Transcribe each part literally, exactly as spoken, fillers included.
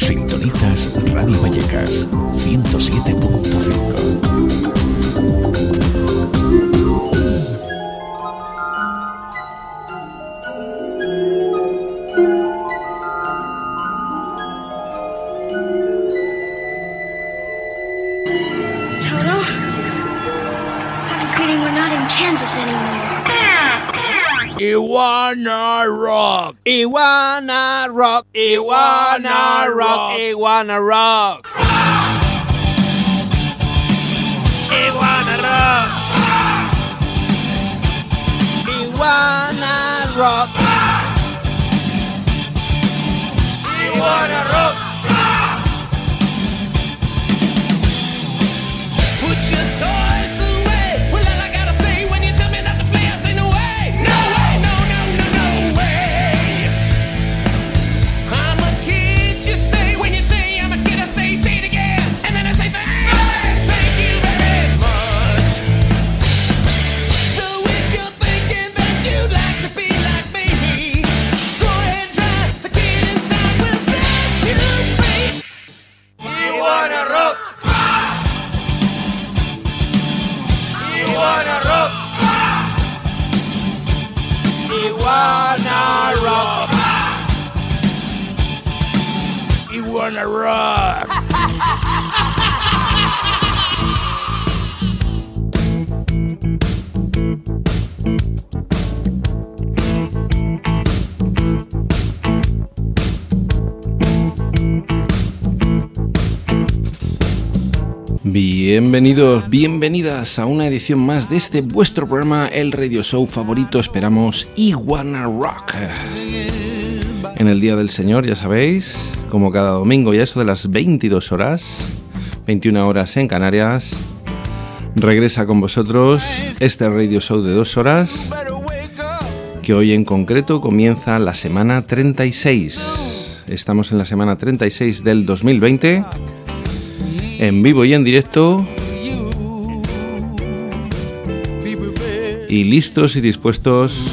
Sintonizas Radio Vallecas ciento siete punto cinco. Iguana Rock, Iguana Rock, Iguana Rock, Iguana Rock, Iguana Rock, Iguana Rock, Iguana Rock. Put your toys away. Well, all I gotta say when you tell me not to play, I say no way, no way, no, no, no, no way. I'm a kid, you say. When you say I'm a kid, I say, say it again, and then I say thanks, thank you very much. So if you're thinking that you'd like to be like me, go ahead, try. The kid inside will set you free. Iguana Rock, Iguana Rock, Iguana Rock. Iguana Rock. Bienvenidos, bienvenidas a una edición más de este vuestro programa, el radio show favorito, esperamos, Iguana Rock. En el Día del Señor, ya sabéis, como cada domingo, ya eso de las veintidós horas, veintiuna horas en Canarias, regresa con vosotros este radio show de dos horas, que hoy en concreto comienza la semana treinta y seis. Estamos en la semana treinta y seis del dos mil veinte. En vivo y en directo, y listos y dispuestos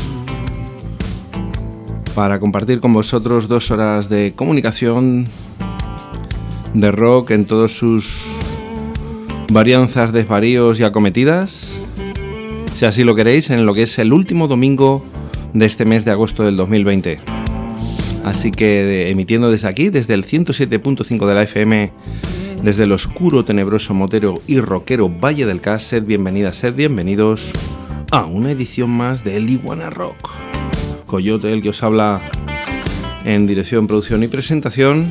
para compartir con vosotros dos horas de comunicación, de rock en todas sus varianzas, desvaríos y acometidas, si así lo queréis, en lo que es el último domingo de este mes de agosto del dos mil veinte. Así que emitiendo desde aquí, desde el ciento siete punto cinco de la F M, desde el oscuro, tenebroso, motero y rockero Valle del Cas, sed bienvenidas, sed bienvenidos a una edición más de El Iguana Rock. Coyote, el que os habla en dirección, producción y presentación.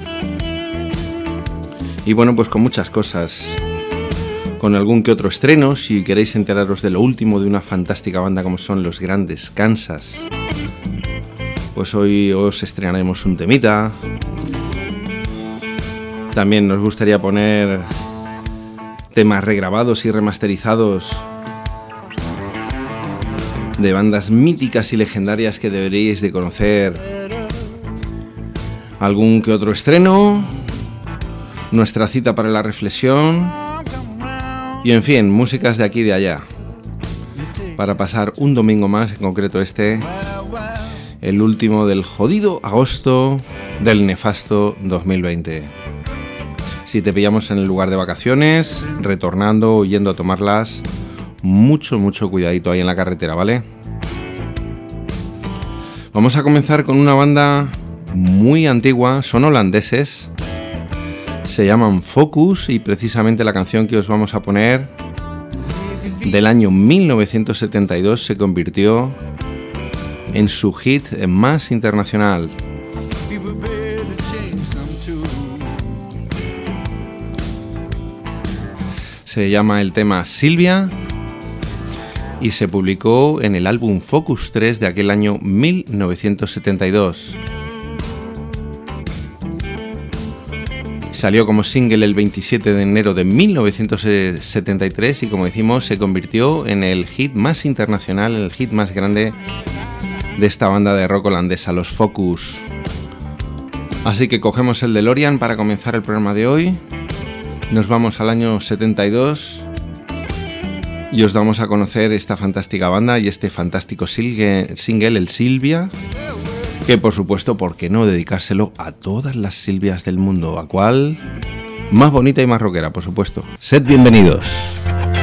Y bueno, pues con muchas cosas, con algún que otro estreno, si queréis enteraros de lo último de una fantástica banda como son Los Grandes Kansas, pues hoy os estrenaremos un temita. También nos gustaría poner temas regrabados y remasterizados de bandas míticas y legendarias que deberíais de conocer. Algún que otro estreno, nuestra cita para la reflexión y en fin, músicas de aquí y de allá. Para pasar un domingo más, en concreto este, el último del jodido agosto del nefasto dos mil veinte. Si te pillamos en el lugar de vacaciones, retornando o yendo a tomarlas, mucho, mucho cuidadito ahí en la carretera, ¿vale? Vamos a comenzar con una banda muy antigua, son holandeses, se llaman Focus y precisamente la canción que os vamos a poner del año mil novecientos setenta y dos se convirtió en su hit más internacional. Se llama el tema Silvia y se publicó en el álbum Focus tres de aquel año mil novecientos setenta y dos. Salió como single el veintisiete de enero de mil novecientos setenta y tres y, como decimos, se convirtió en el hit más internacional, en el hit más grande de esta banda de rock holandesa, los Focus. Así que cogemos el DeLorean para comenzar el programa de hoy. Nos vamos al año setenta y dos y os damos a conocer esta fantástica banda y este fantástico single, el Silvia, Que por supuesto, ¿por qué no dedicárselo a todas las Silvias del mundo? ¿A cuál? Más bonita y más rockera, por supuesto. Sed bienvenidos.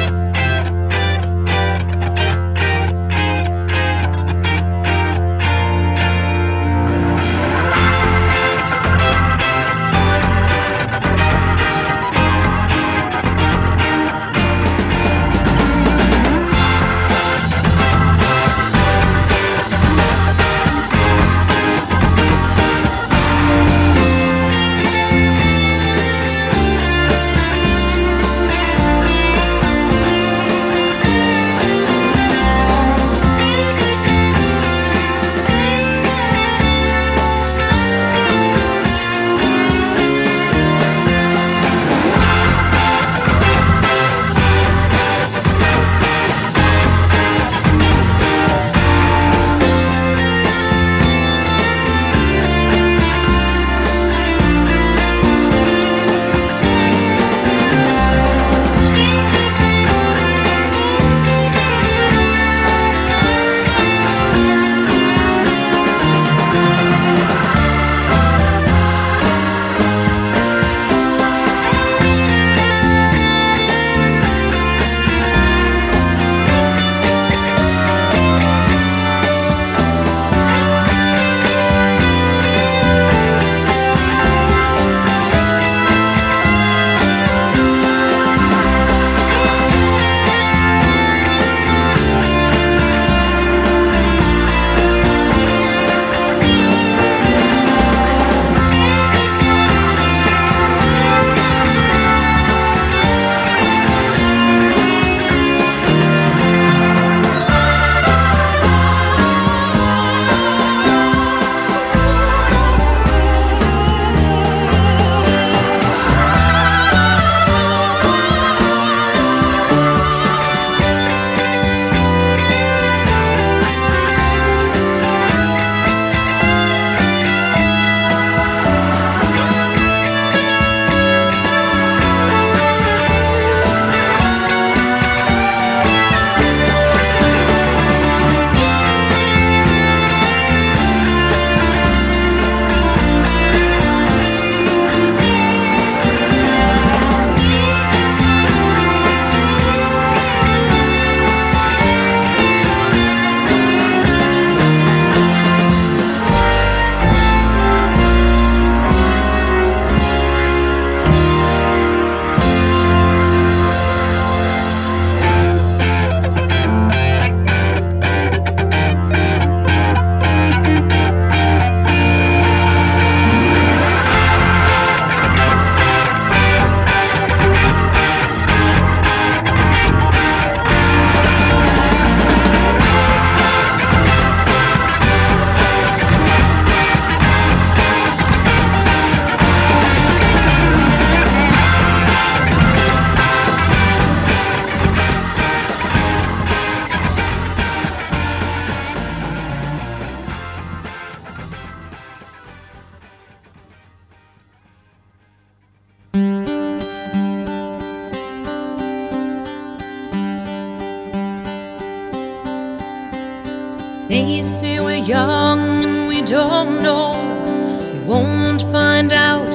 They say we're young and we don't know. We won't find out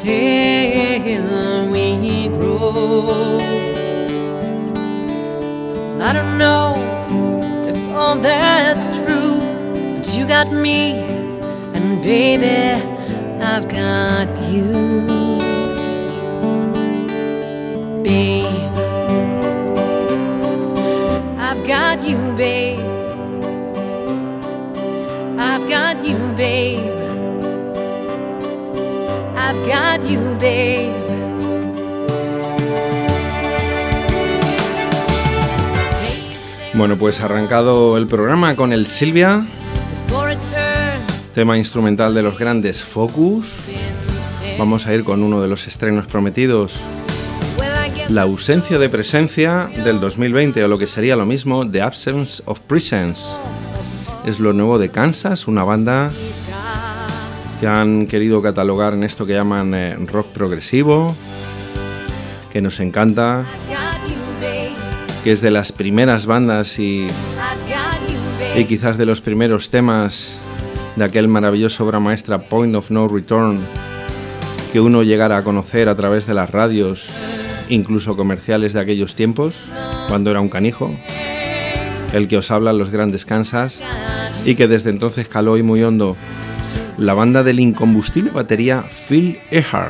until we grow. I don't know if all that's true, but you got me, and baby, I've got you. Babe, I've got you, babe. I've got you, babe. I've got you, babe. Bueno, pues arrancado el programa con el Silvia, tema instrumental de los grandes Focus. Vamos a ir con uno de los estrenos prometidos, La ausencia de presencia del dos mil veinte, o lo que sería lo mismo, The Absence of Presence. Es lo nuevo de Kansas, una banda que han querido catalogar en esto que llaman eh, rock progresivo, que nos encanta, que es de las primeras bandas y, y quizás de los primeros temas de aquel maravilloso obra maestra Point of No Return, que uno llegara a conocer a través de las radios, incluso comerciales de aquellos tiempos, cuando era un canijo, el que os habla Los Grandes Kansas, y que desde entonces caló y muy hondo, la banda del incombustible batería Phil Earhart,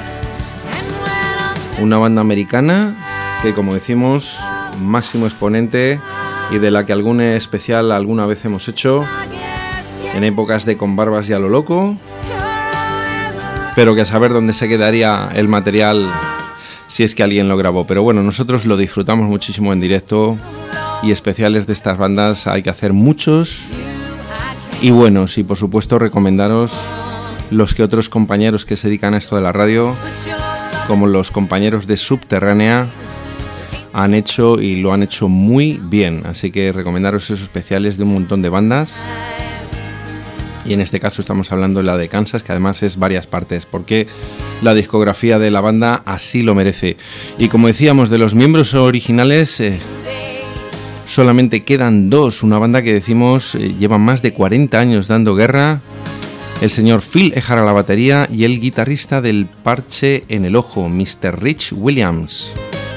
una banda americana que, como decimos, máximo exponente y de la que algún especial alguna vez hemos hecho en épocas de Con Barbas y a lo loco, pero que a saber dónde se quedaría el material si es que alguien lo grabó. Pero bueno, nosotros lo disfrutamos muchísimo en directo, y especiales de estas bandas hay que hacer muchos y buenos, y por supuesto recomendaros los que otros compañeros que se dedican a esto de la radio, como los compañeros de Subterránea, han hecho y lo han hecho muy bien. Así que recomendaros esos especiales de un montón de bandas, y en este caso estamos hablando de la de Kansas, que además es varias partes, porque la discografía de la banda así lo merece. Y como decíamos, de los miembros originales eh, solamente quedan dos, una banda que decimos eh, lleva más de cuarenta años dando guerra, el señor Phil Earhart a la batería y el guitarrista del parche en el ojo, mister Rich Williams.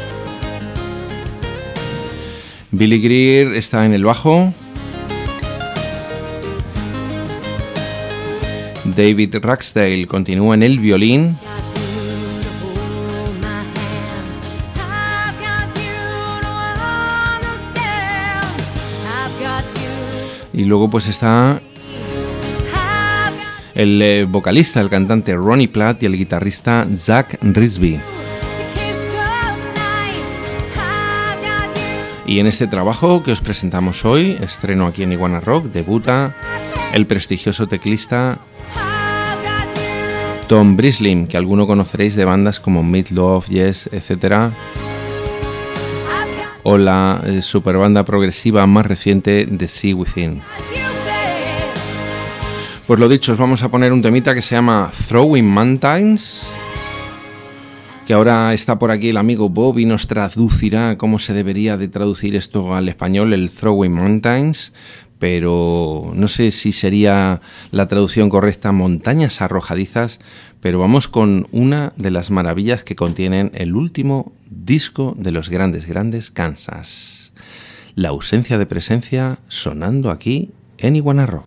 Billy Greer está en el bajo, David Ragsdale continúa en el violín, y luego pues está el eh, vocalista, el cantante Ronnie Platt, y el guitarrista Zach Risby. Y en este trabajo que os presentamos hoy, estreno aquí en Iguana Rock, debuta el prestigioso teclista Tom Breslin, que alguno conoceréis de bandas como Meat Loaf, Yes, etcétera, o la eh, superbanda progresiva más reciente The Sea Within. Pues lo dicho, os vamos a poner un temita que se llama Throwing Mountains, que ahora está por aquí el amigo Bob y nos traducirá cómo se debería de traducir esto al español, el Throwing Mountains, pero no sé si sería la traducción correcta, montañas arrojadizas, pero vamos con una de las maravillas que contienen el último disco de los grandes, grandes Kansas. La ausencia de presencia sonando aquí en Iguana Rock.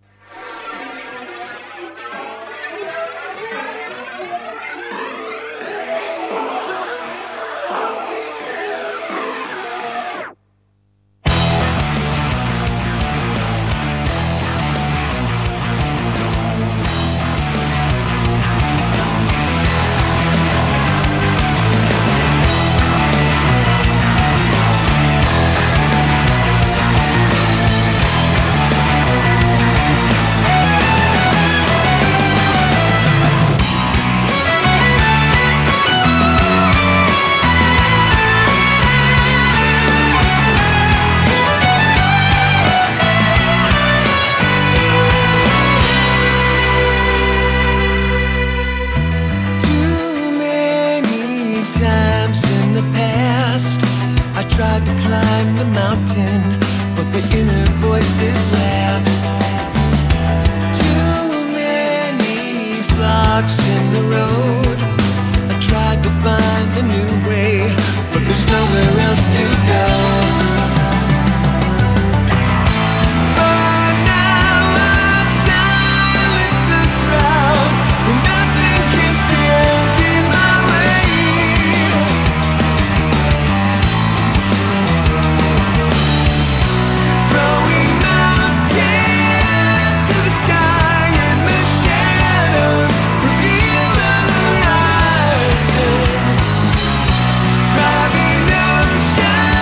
Driving ocean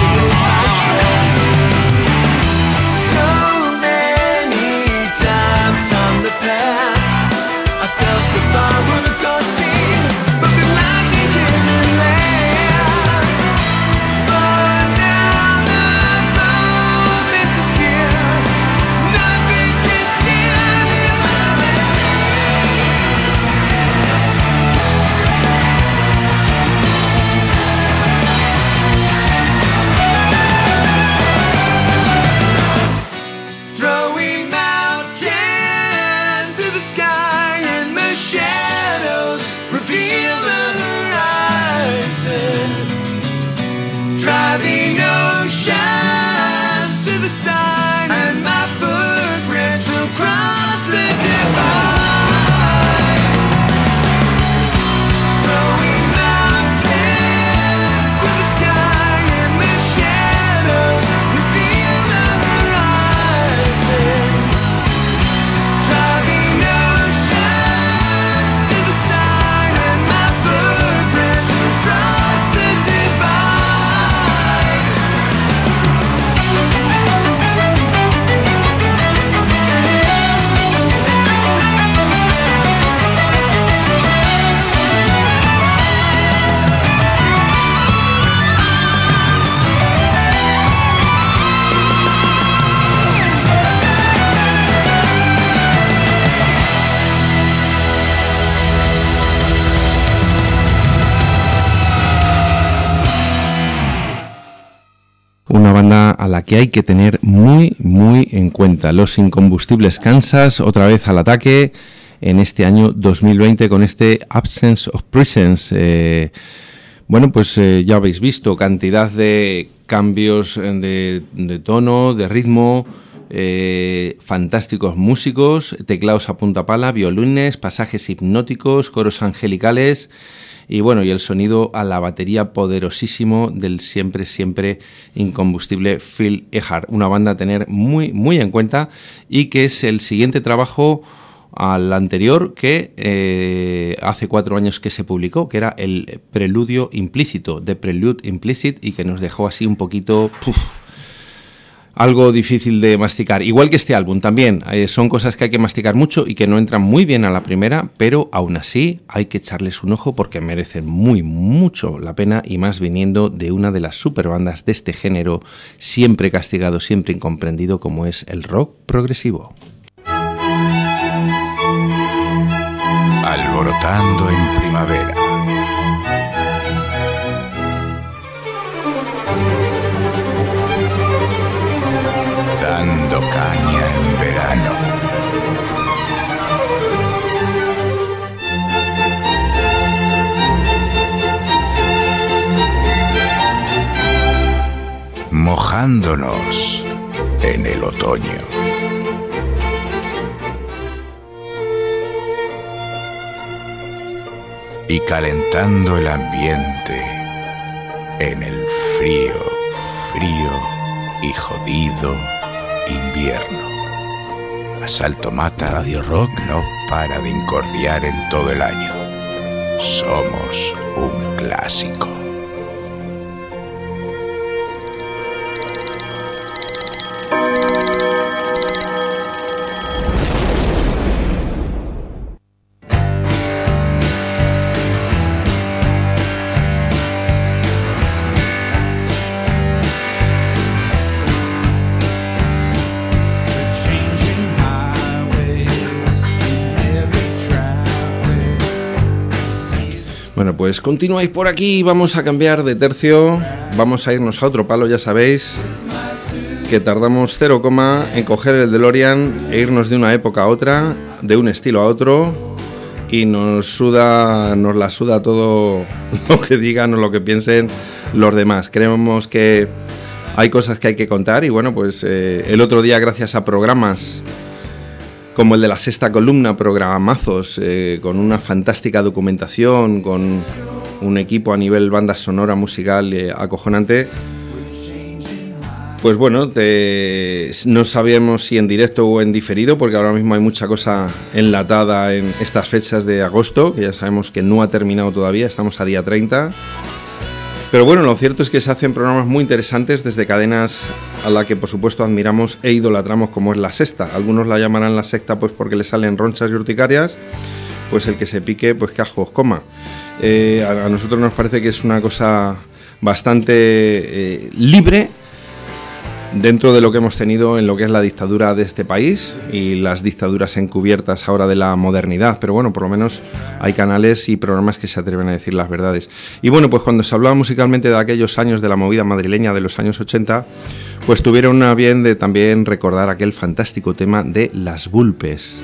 Una banda a la que hay que tener muy, muy en cuenta. Los Incombustibles Kansas, otra vez al ataque en este año dos mil veinte con este Absence of Presence. Eh, bueno, pues eh, ya habéis visto cantidad de cambios de, de tono, de ritmo, eh, fantásticos músicos, teclados a punta pala, violines, pasajes hipnóticos, coros angelicales. Y bueno, y el sonido a la batería poderosísimo del siempre, siempre incombustible Phil Ehart. Una banda a tener muy, muy en cuenta y que es el siguiente trabajo al anterior que eh, hace cuatro años que se publicó, que era el Preludio Implícito, The Prelude Implicit, y que nos dejó así un poquito... Puf, algo difícil de masticar, igual que este álbum también, eh, son cosas que hay que masticar mucho y que no entran muy bien a la primera, pero aún así hay que echarles un ojo porque merecen muy, mucho la pena, y más viniendo de una de las superbandas de este género, siempre castigado, siempre incomprendido, como es el rock progresivo. Alborotando en primavera. Dando caña en verano. Mojándonos en el otoño. Y calentando el ambiente en el frío, frío y jodido invierno. Asalto Mata Radio Rock no para de incordiar en todo el año. Somos un clásico. Bueno, pues continuáis por aquí, vamos a cambiar de tercio, vamos a irnos a otro palo, ya sabéis que tardamos cero coma en coger el DeLorean e irnos de una época a otra, de un estilo a otro, y nos suda, nos la suda todo lo que digan o lo que piensen los demás. Creemos que hay cosas que hay que contar y bueno, pues eh, el otro día, gracias a programas como el de la Sexta Columna, programazos, eh, con una fantástica documentación, con un equipo a nivel banda sonora musical eh, acojonante, pues bueno, te, no sabíamos si en directo o en diferido, porque ahora mismo hay mucha cosa enlatada en estas fechas de agosto, que ya sabemos que no ha terminado todavía, estamos a día treinta. Pero bueno, lo cierto es que se hacen programas muy interesantes desde cadenas a la que por supuesto admiramos e idolatramos, como es La Sexta. Algunos la llamarán La Secta pues porque le salen ronchas y urticarias, pues el que se pique pues que ajos coma. Eh, a, a nosotros nos parece que es una cosa bastante eh, libre dentro de lo que hemos tenido en lo que es la dictadura de este país y las dictaduras encubiertas ahora de la modernidad, pero bueno, por lo menos hay canales y programas que se atreven a decir las verdades. Y bueno, pues cuando se hablaba musicalmente de aquellos años de la movida madrileña de los años ochenta, pues tuvieron a bien de también recordar aquel fantástico tema de Las Vulpes.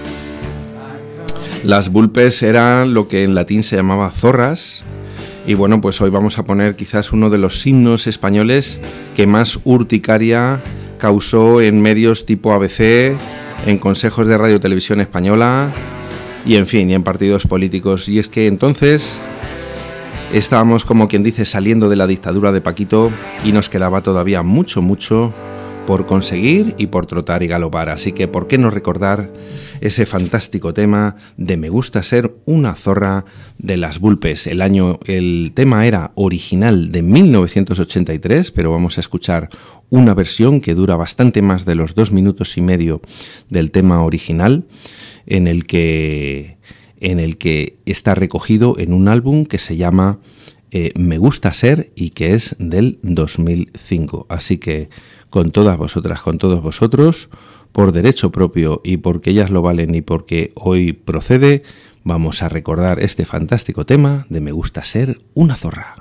Las Vulpes eran lo que en latín se llamaba zorras. Y bueno, pues hoy vamos a poner quizás uno de los himnos españoles que más urticaria causó en medios tipo A B C, en consejos de Radio Televisión Española y en fin, y en partidos políticos. Y es que entonces estábamos, como quien dice, saliendo de la dictadura de Paquito y nos quedaba todavía mucho, mucho por conseguir y por trotar y galopar. Así que, ¿por qué no recordar ese fantástico tema de Me gusta ser una zorra de Las Vulpes? El año, el tema era original de mil novecientos ochenta y tres, pero vamos a escuchar una versión que dura bastante más de los dos minutos y medio del tema original, en el que, en el que está recogido en un álbum que se llama eh, Me gusta ser y que es del dos mil cinco. Así que con todas vosotras, con todos vosotros, por derecho propio y porque ellas lo valen y porque hoy procede, vamos a recordar este fantástico tema de Me gusta ser una zorra.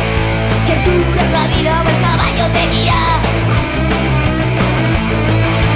La vida o el caballo te guía.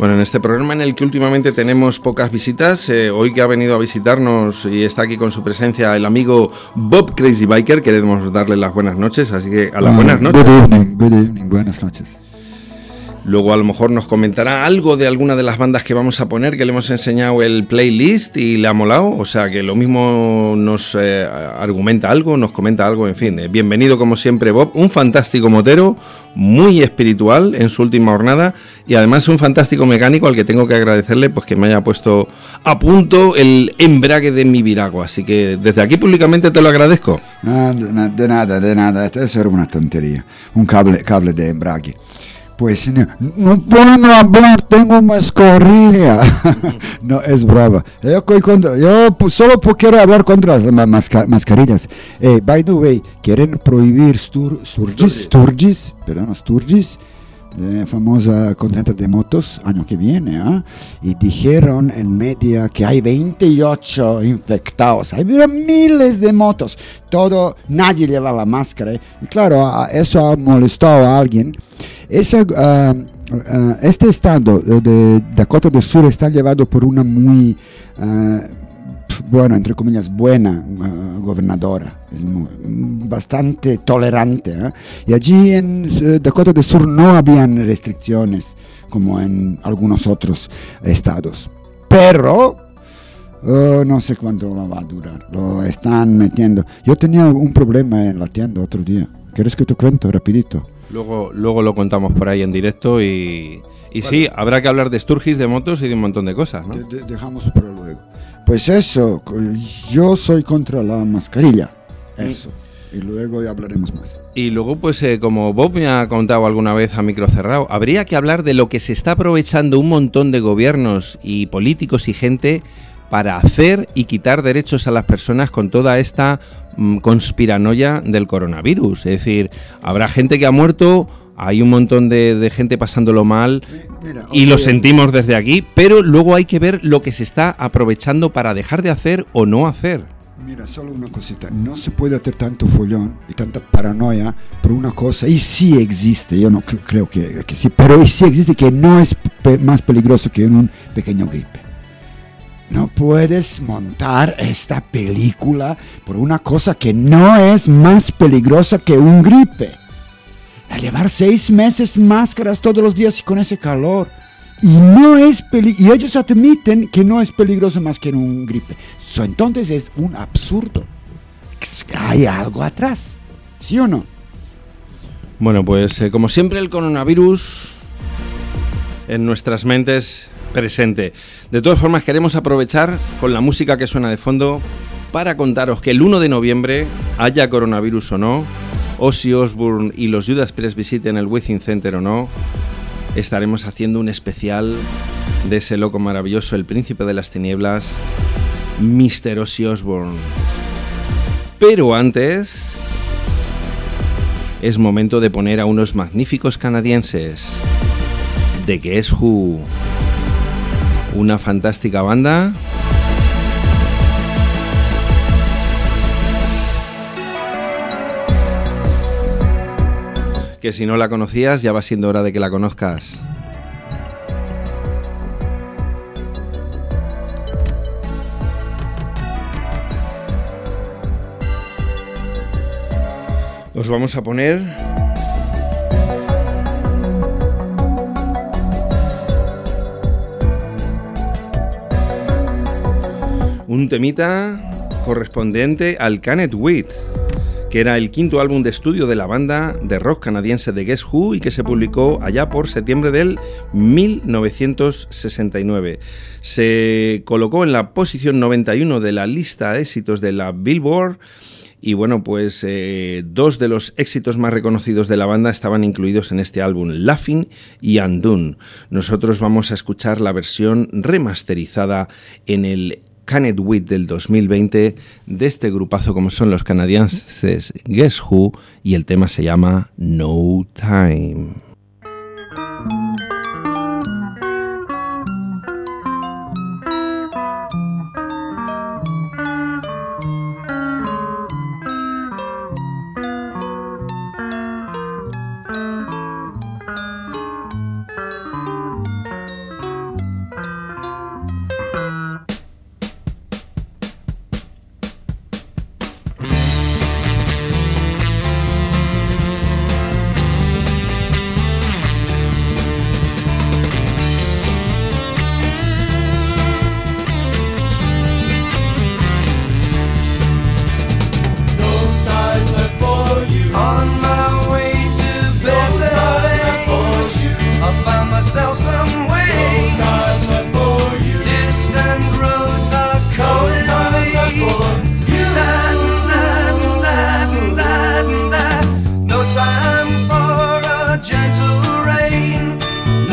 Bueno, en este programa en el que últimamente tenemos pocas visitas, eh, hoy que ha venido a visitarnos y está aquí con su presencia el amigo Bob Crazy Biker, queremos darle las buenas noches, así que a las buenas noches. Good evening, good evening, buenas noches. Luego a lo mejor nos comentará algo de alguna de las bandas que vamos a poner, que le hemos enseñado el playlist y le ha molado, o sea que lo mismo nos eh, argumenta algo, nos comenta algo, en fin. Eh, bienvenido como siempre Bob, un fantástico motero, muy espiritual en su última jornada y además un fantástico mecánico al que tengo que agradecerle pues que me haya puesto a punto el embrague de mi Virago, así que desde aquí públicamente te lo agradezco. Ah, de, de nada, de nada, eso era una tontería, un cable, cable de embrague. Pues no, no puedo hablar, tengo mascarilla. No, es brava. Yo, contra, yo solo quiero hablar contra las masca, mascarillas. Eh, by the way, quieren prohibir Stur, Sturgis, Sturgis, perdón, Sturgis, eh, famosa concentración de motos, año que viene, ¿eh? Y dijeron en media que hay veintiocho infectados, hay miles de motos, todo, nadie llevaba máscara. Y claro, eso molestó a alguien. Ese, uh, uh, este estado de Dakota del Sur está llevado por una muy, uh, bueno, entre comillas, buena uh, gobernadora, es muy, bastante tolerante. ¿eh? Y allí en uh, Dakota del Sur no habían restricciones como en algunos otros estados. Pero uh, no sé cuánto va a durar, lo están metiendo. Yo tenía un problema en la tienda otro día. ¿Quieres que te cuente rapidito? Luego, luego lo contamos por ahí en directo y, y vale. Sí, habrá que hablar de Sturgis, de motos y de un montón de cosas, ¿no? De, de, dejamos para luego. Pues eso, yo soy contra la mascarilla, eso, y luego ya hablaremos más. Y luego, pues eh, como Bob me ha contado alguna vez a micro cerrado, habría que hablar de lo que se está aprovechando un montón de gobiernos y políticos y gente para hacer y quitar derechos a las personas con toda esta mmm, conspiranoia del coronavirus. Es decir, habrá gente que ha muerto, hay un montón de, de gente pasándolo mal. Mira, y lo sentimos desde aquí, pero luego hay que ver lo que se está aprovechando para dejar de hacer o no hacer. Mira, solo una cosita, no se puede hacer tanto follón y tanta paranoia por una cosa, y sí existe, yo no cre- creo que, que sí, pero sí existe, que no es pe- más peligroso que un pequeño gripe. No puedes montar esta película por una cosa que no es más peligrosa que un gripe. A llevar seis meses máscaras todos los días y con ese calor. Y no es peli- y ellos admiten que no es peligroso más que un gripe. So, entonces es un absurdo. Hay algo atrás, ¿sí o no? Bueno, pues eh, como siempre el coronavirus en nuestras mentes presente. De todas formas, queremos aprovechar con la música que suena de fondo para contaros que el uno de noviembre, haya coronavirus o no, Ozzy Osbourne y los Judas Priest visiten el Within Center o no, estaremos haciendo un especial de ese loco maravilloso, el príncipe de las tinieblas, mister Ozzy Osbourne. Pero antes es momento de poner a unos magníficos canadienses de Guess Who. Una fantástica banda que si no la conocías ya va siendo hora de que la conozcas. Os vamos a poner un temita correspondiente al Canned Wheat, que era el quinto álbum de estudio de la banda de rock canadiense de Guess Who y que se publicó allá por septiembre del mil novecientos sesenta y nueve. Se colocó en la posición noventa y uno de la lista de éxitos de la Billboard y bueno, pues eh, dos de los éxitos más reconocidos de la banda estaban incluidos en este álbum, Laughing y Undone. Nosotros vamos a escuchar la versión remasterizada en el Canned Wheat del dos mil veinte de este grupazo como son los canadienses Guess Who y el tema se llama No Time.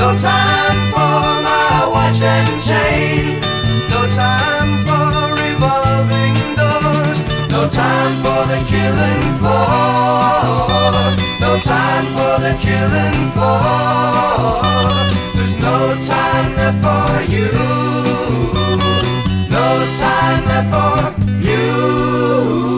No time for my watch and chain. No time for revolving doors. No time for the killing floor. No time for the killing floor. There's no time left for you. No time left for you.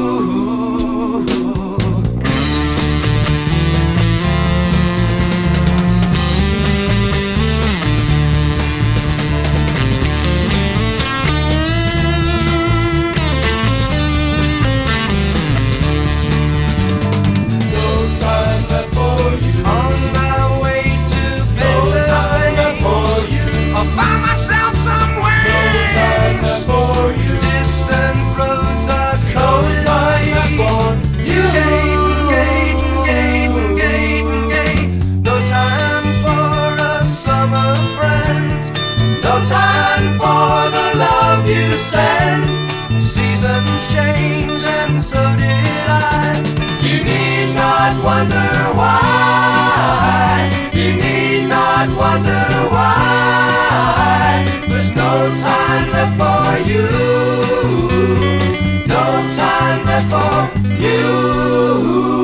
Seasons change and so did I. You need not wonder why. You need not wonder why. There's no time left for you. No time left for you.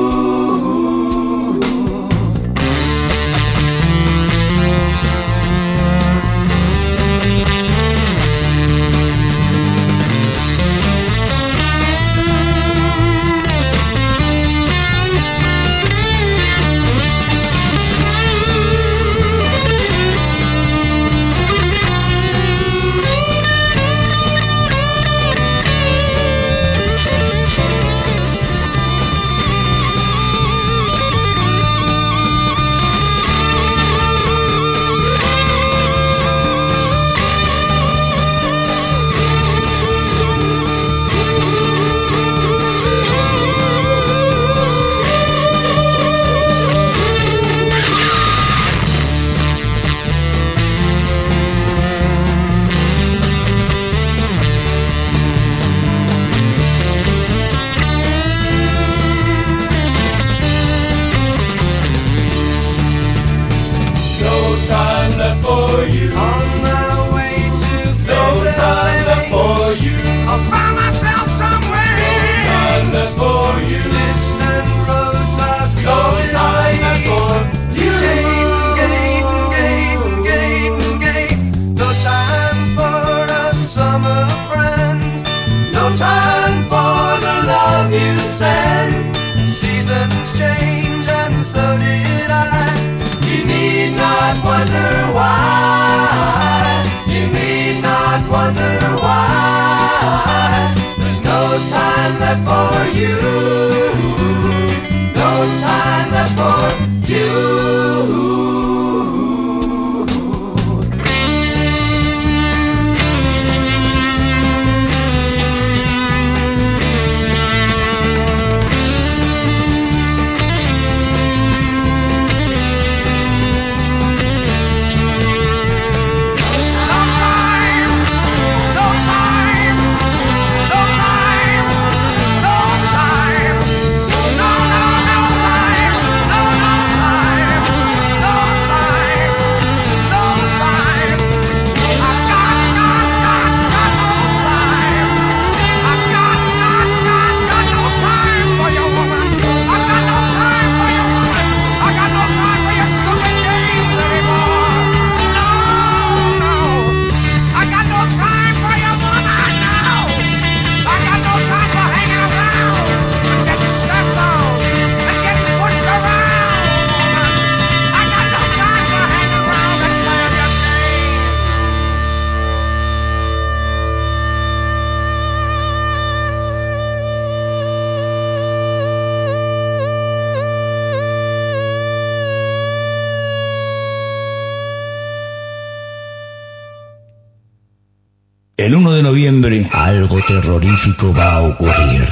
El uno de noviembre, algo terrorífico va a ocurrir.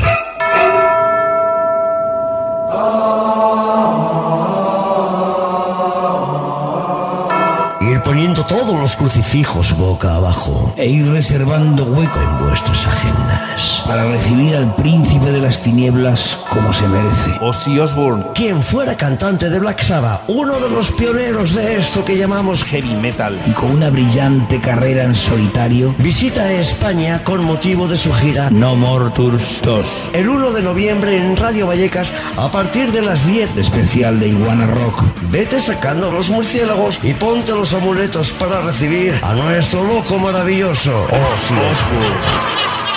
Ir poniendo todos los crucifijos boca abajo e ir reservando hueco en vuestras agendas para recibir al príncipe de las tinieblas como se merece. Ozzy Osbourne, Quien fuera cantante de Black Sabbath, uno de los pioneros de esto que llamamos heavy metal. y con una brillante carrera en solitario, visita España con motivo de su gira No More Tours dos. el uno de noviembre en Radio Vallecas a partir de las diez. Especial de Iguana Rock. Vete sacando los murciélagos y ponte los amuletos para recibir a nuestro loco maravilloso Ozzy Osbourne.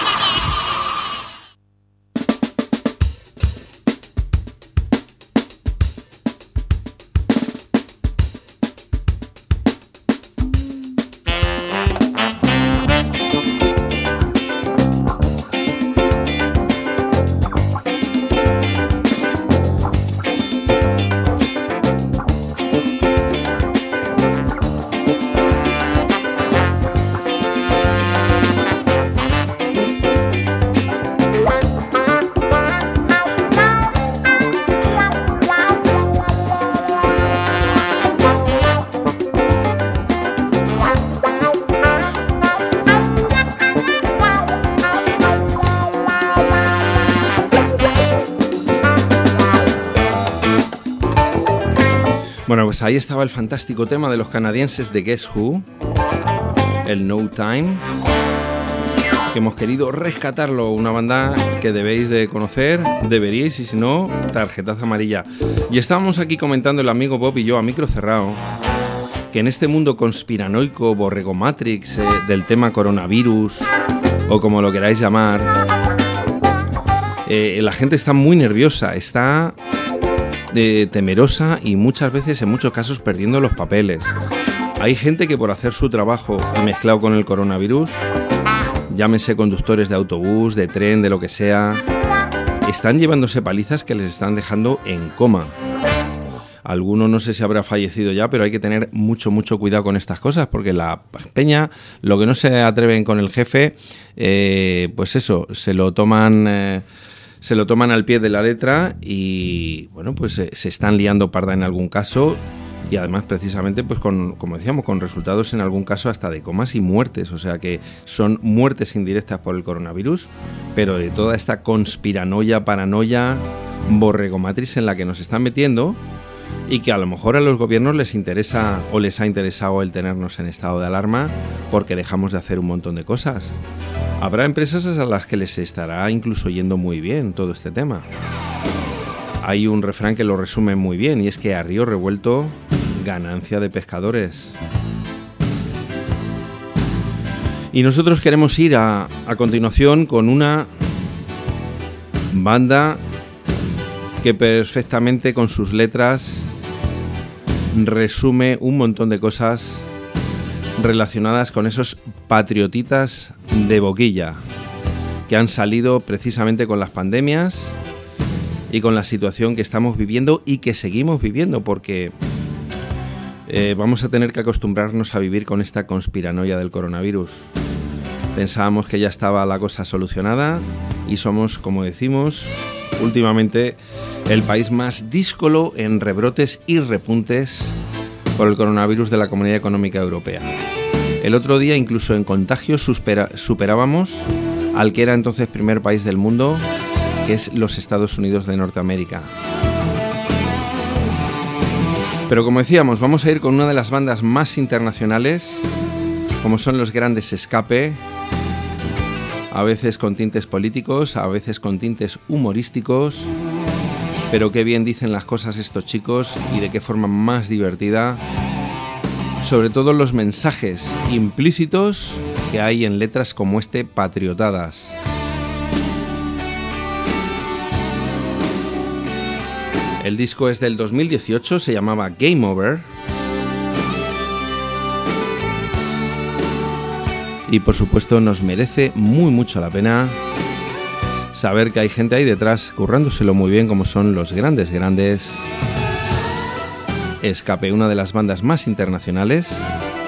Bueno, pues ahí estaba el fantástico tema de los canadienses de Guess Who, el No Time, que hemos querido rescatarlo, una banda que debéis de conocer, deberíais, y si no, tarjetaza amarilla. Y estábamos aquí comentando el amigo Bob y yo a micro cerrado, que en este mundo conspiranoico, borrego Matrix, eh, del tema coronavirus, o como lo queráis llamar, eh, la gente está muy nerviosa, está eh, temerosa y muchas veces, en muchos casos, perdiendo los papeles. Hay gente que por hacer su trabajo ha mezclado con el coronavirus, llámese conductores de autobús, de tren, de lo que sea, están llevándose palizas que les están dejando en coma. Alguno no sé si habrá fallecido ya, pero hay que tener mucho, mucho cuidado con estas cosas, porque la peña, lo que no se atreven con el jefe, eh, pues eso, se lo toman... Eh, se lo toman al pie de la letra y, bueno, pues eh, se están liando parda en algún caso, y además precisamente, pues con, como decíamos, con resultados en algún caso hasta de comas y muertes, o sea que son muertes indirectas por el coronavirus, pero de toda esta conspiranoia, paranoia, borregomatriz en la que nos están metiendo, y que a lo mejor a los gobiernos les interesa o les ha interesado el tenernos en estado de alarma porque dejamos de hacer un montón de cosas. Habrá empresas a las que les estará incluso yendo muy bien todo este tema. Hay un refrán que lo resume muy bien, y es que a río revuelto, ganancia de pescadores. Y nosotros queremos ir a, a continuación con una banda que perfectamente con sus letras resume un montón de cosas relacionadas con esos patriotitas de boquilla que han salido precisamente con las pandemias y con la situación que estamos viviendo y que seguimos viviendo, porque eh, vamos a tener que acostumbrarnos a vivir con esta conspiranoia del coronavirus. Pensábamos que ya estaba la cosa solucionada y somos, como decimos, últimamente el país más díscolo en rebrotes y repuntes por el coronavirus de la Comunidad Económica Europea. El otro día, incluso en contagios, supera, superábamos al que era entonces primer país del mundo, que es los Estados Unidos de Norteamérica. Pero como decíamos, vamos a ir con una de las bandas más internacionales, como son los Grandes Escape, a veces con tintes políticos, a veces con tintes humorísticos, pero qué bien dicen las cosas estos chicos y de qué forma más divertida, sobre todo los mensajes implícitos que hay en letras como este Patriotadas. El disco es del dos mil dieciocho, se llamaba Game Over. Y por supuesto nos merece muy mucho la pena saber que hay gente ahí detrás currándoselo muy bien, como son los grandes, grandes Escape, una de las bandas más internacionales,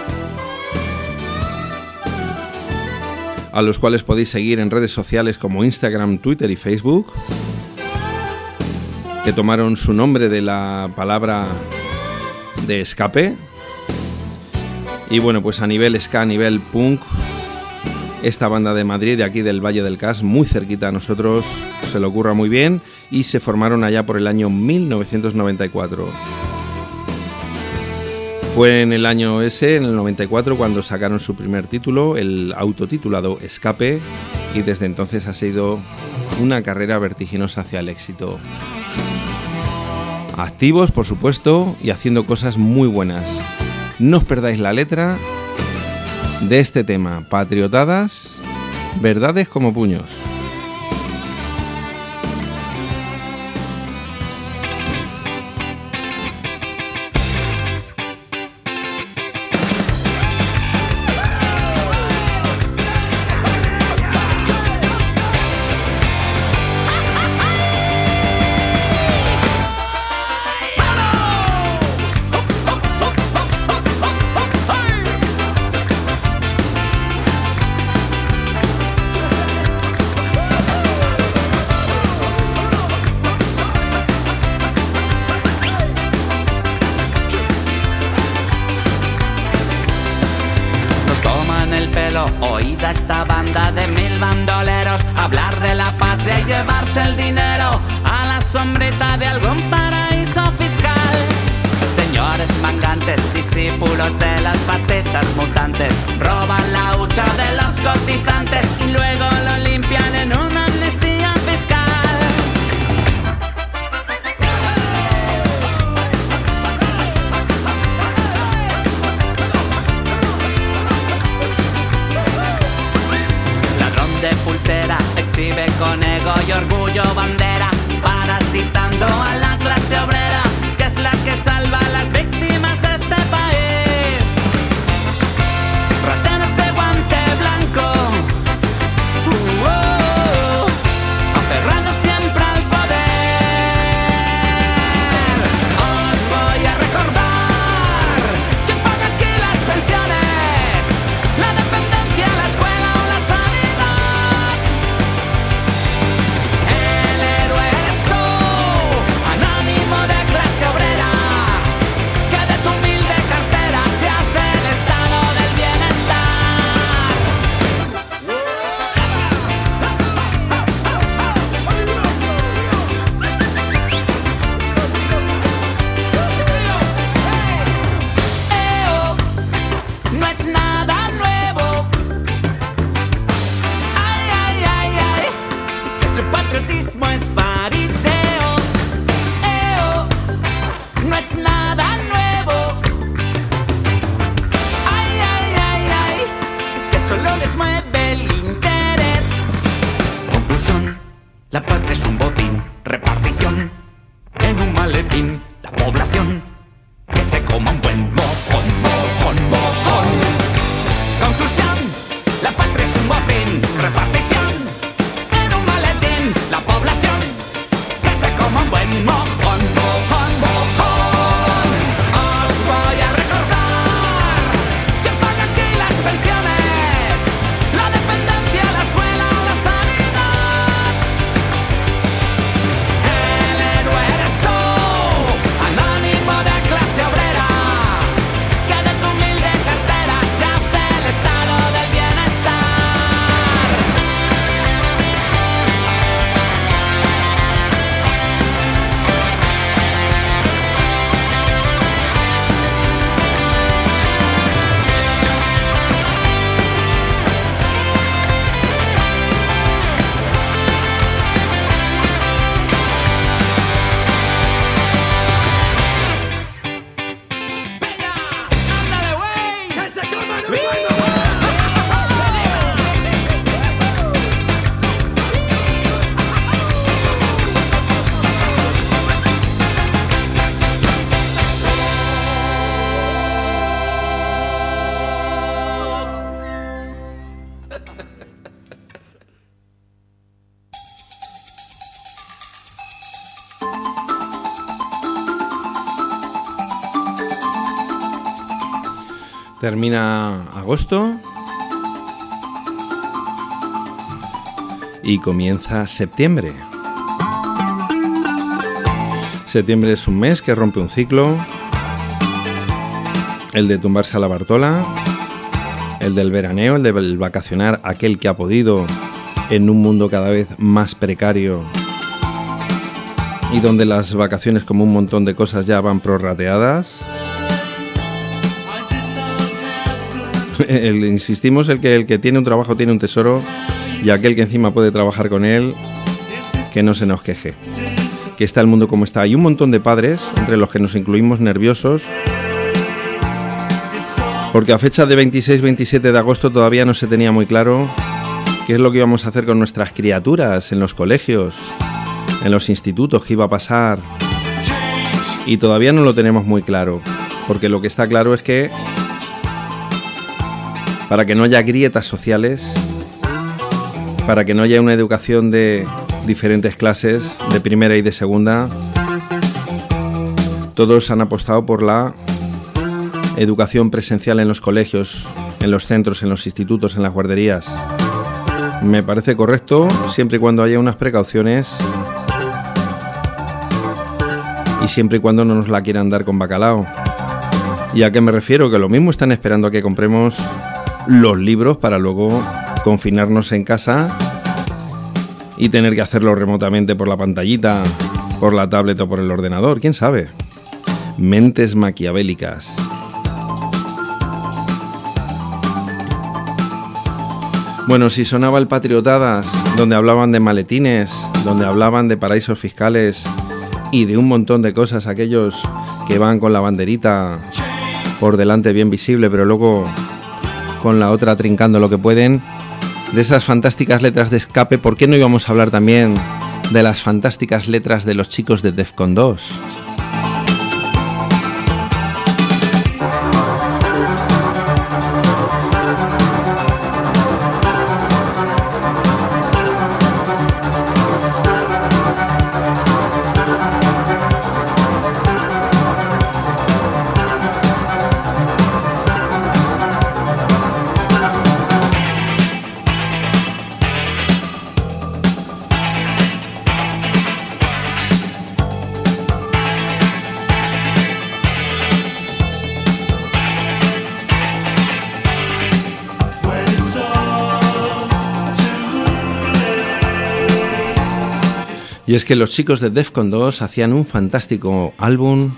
a los cuales podéis seguir en redes sociales como Instagram, Twitter y Facebook, que tomaron su nombre de la palabra de escape. Y bueno, pues a nivel ska, a nivel punk, esta banda de Madrid, de aquí del Valle del Cas, muy cerquita a nosotros, se lo ocurra muy bien y se formaron allá por el año mil novecientos noventa y cuatro. Fue en el año ese, en el noventa y cuatro, cuando sacaron su primer título, el autotitulado Escape, y desde entonces ha sido una carrera vertiginosa hacia el éxito. Activos, por supuesto, y haciendo cosas muy buenas. No os perdáis la letra de este tema, Patriotadas, verdades como puños. Oída esta banda de mil bandoleros, hablar de la patria y llevarse el dinero a la sombrita de algún paraíso fiscal. Señores mangantes, discípulos de las fascistas mutantes, roban la hucha de los cotizantes y luego lo limpian en una amnistía fiscal. De pulsera, exhibe con ego y orgullo bandera, parasitando a la clase obrera, que es la que salva a las víctimas de este país. Rateros de guante blanco, uh, oh, aferrados siempre al poder. Os voy a recordar quién paga aquí las pensiones, la dependencia, la escuela o la sanidad. La patria es un botín, repartición en un maletín. La población que se coma un buen mojón, mojón, mojón. Conclusión, la patria es un botín, repartición en un maletín. La población que se coma un buen mojón, mojón, mojón. Os voy a recordar quién paga aquí las pensiones, la dependencia, la escuela o la sanidad. Termina agosto y comienza septiembre. Septiembre es un mes que rompe un ciclo el de tumbarse a la Bartola, el del veraneo, el del vacacionar, aquel que ha podido en un mundo cada vez más precario y donde las vacaciones, como un montón de cosas, ya van prorrateadas. El, insistimos, el que, el que tiene un trabajo tiene un tesoro, y aquel que encima puede trabajar con él, que no se nos queje, que está el mundo como está. Hay un montón de padres, entre los que nos incluimos, nerviosos, porque a fecha de veintiséis veintisiete de agosto todavía no se tenía muy claro qué es lo que íbamos a hacer con nuestras criaturas en los colegios, en los institutos, qué iba a pasar, y todavía no lo tenemos muy claro, porque lo que está claro es que para que no haya grietas sociales, para que no haya una educación de diferentes clases, de primera y de segunda, todos han apostado por la educación presencial en los colegios, en los centros, en los institutos, en las guarderías. Me parece correcto, siempre y cuando haya unas precauciones y siempre y cuando no nos la quieran dar con bacalao. ¿Y a qué me refiero? Que lo mismo están esperando a que compremos los libros para luego confinarnos en casa y tener que hacerlo remotamente por la pantallita, por la tablet o por el ordenador, quién sabe. Mentes maquiavélicas. Bueno, si sonaba el Patriotadas, donde hablaban de maletines, donde hablaban de paraísos fiscales y de un montón de cosas, aquellos que van con la banderita por delante bien visible, pero luego con la otra trincando lo que pueden, de esas fantásticas letras de escape, ¿por qué no íbamos a hablar también de las fantásticas letras de los chicos de Defcon dos? Y es que los chicos de Defcon dos hacían un fantástico álbum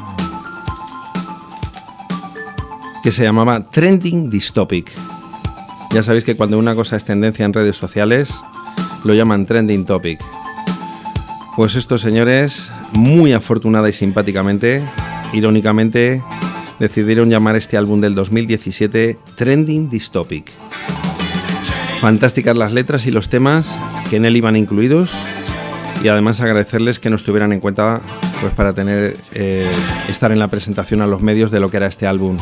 que se llamaba Trending Dystopic. Ya sabéis que cuando una cosa es tendencia en redes sociales, lo llaman Trending Topic. Pues estos señores, muy afortunada y simpáticamente, irónicamente, decidieron llamar este álbum del dos mil diecisiete Trending Dystopic. Fantásticas las letras y los temas que en él iban incluidos. Y además agradecerles que nos tuvieran en cuenta, pues, para tener eh, estar en la presentación a los medios de lo que era este álbum.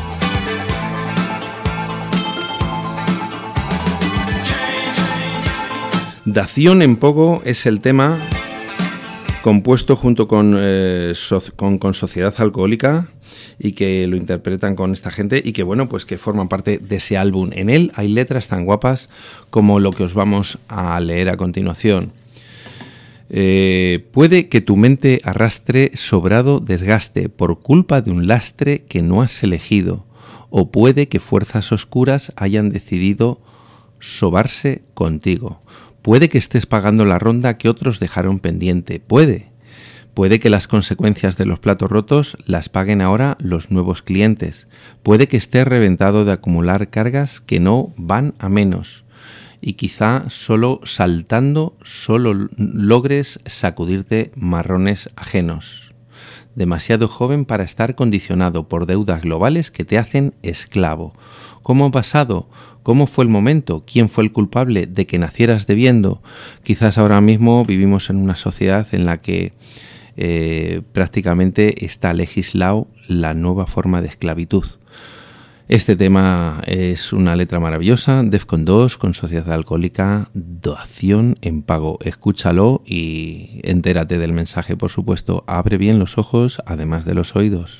Dación en Pogo es el tema compuesto junto con, eh, so, con, con Sociedad Alcohólica, y que lo interpretan con esta gente y que, bueno, pues que forman parte de ese álbum. En él hay letras tan guapas como lo que os vamos a leer a continuación. Eh, puede que tu mente arrastre sobrado desgaste por culpa de un lastre que no has elegido, o puede que fuerzas oscuras hayan decidido sobarse contigo. Puede que estés pagando la ronda que otros dejaron pendiente. Puede. Puede que las consecuencias de los platos rotos las paguen ahora los nuevos clientes. Puede que estés reventado de acumular cargas que no van a menos. Y quizá solo saltando solo logres sacudirte marrones ajenos. Demasiado joven para estar condicionado por deudas globales que te hacen esclavo. ¿Cómo ha pasado? ¿Cómo fue el momento? ¿Quién fue el culpable de que nacieras debiendo? Quizás ahora mismo vivimos en una sociedad en la que eh, prácticamente está legislado la nueva forma de esclavitud. Este tema es una letra maravillosa, Defcon dos con Sociedad Alcohólica, Dación en Pago. Escúchalo y entérate del mensaje, por supuesto. Abre bien los ojos, además de los oídos.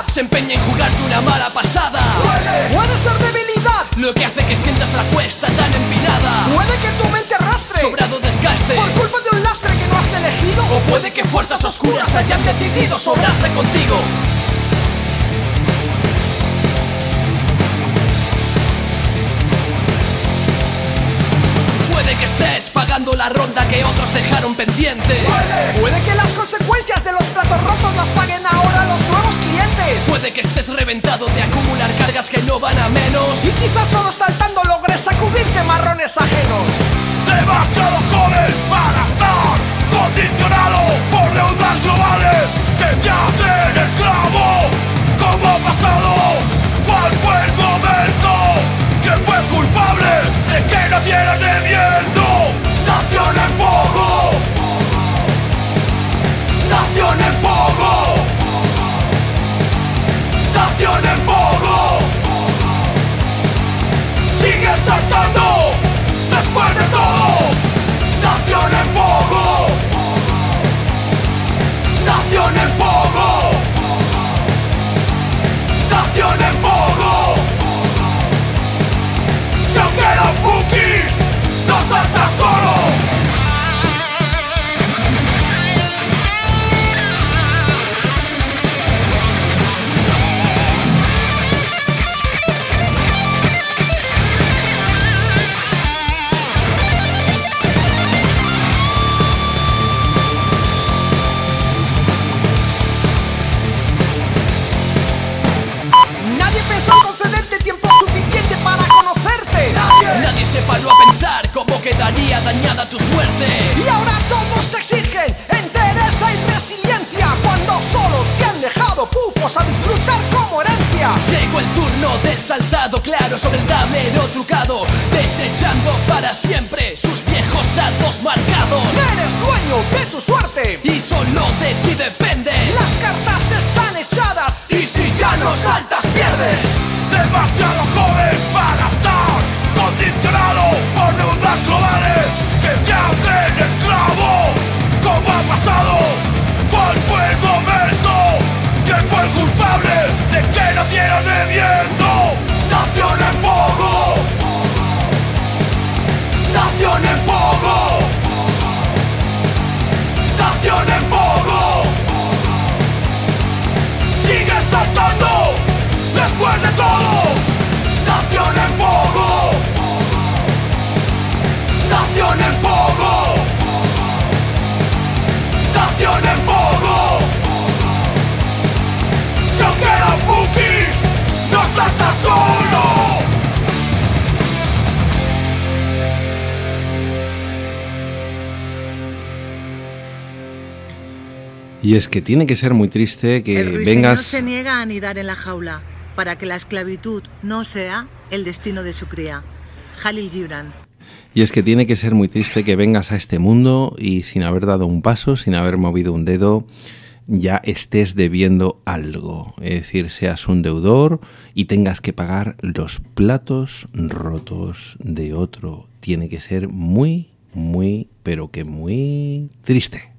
se empeña en jugarte una mala pasada. Puede, puede ser debilidad, lo que hace que sientas la cuesta tan empinada. Puede que tu mente arrastre, sobrado desgaste, por culpa de un lastre que no has elegido. O puede que fuerzas oscuras hayan decidido sobrarse contigo. Puede que estés pagando la ronda que otros dejaron pendiente. Puede, puede que las consecuencias de los platos rotos las paguen ahora los nuevos clientes. Puede que estés reventado de acumular cargas que no van a menos. Y quizás solo saltando logres sacudirte marrones ajenos. Demasiado joven para estar condicionado por deudas globales que te hacen esclavo. ¿Cómo ha pasado? ¿Cuál fue el momento? ¿Quién fue culpable de que nacieras debiendo? Nación en poco, nación en poco, nación en poco. Sigue saltando después de todo. Nación en poco, nación en poco, nación en poco. Si aunque eran cookies, no saltas solo. Nadie se paró a pensar cómo quedaría dañada tu suerte. Y ahora todos te exigen entereza y resiliencia, cuando solo te han dejado pufos a disfrutar como herencia. Llegó el turno del saltado claro sobre el tablero trucado, desechando para siempre sus viejos datos marcados. Eres dueño de tu suerte y solo de ti depende. Las cartas están echadas y si ya no saltas pierdes. Demasiado joven para estar condicionado por deudas globales que te hacen esclavo. ¿Cómo ha pasado? ¿Cuál fue el momento? ¿Quién fue el culpable de que nacieras debiendo? Nación en poco, nación en poco, nación en poco. Sigue saltando después de todo. Nación en poco, nación en poco, nación en poco. Si aunque eran bookies, no saltas solo. Y es que tiene que ser muy triste que el ruiseñor vengas... se niega a anidar en la jaula para que la esclavitud no sea el destino de su cría. Jalil Gibran. Y es que tiene que ser muy triste que vengas a este mundo y sin haber dado un paso, sin haber movido un dedo, ya estés debiendo algo. Es decir, seas un deudor y tengas que pagar los platos rotos de otro. Tiene que ser muy, muy, pero que muy triste.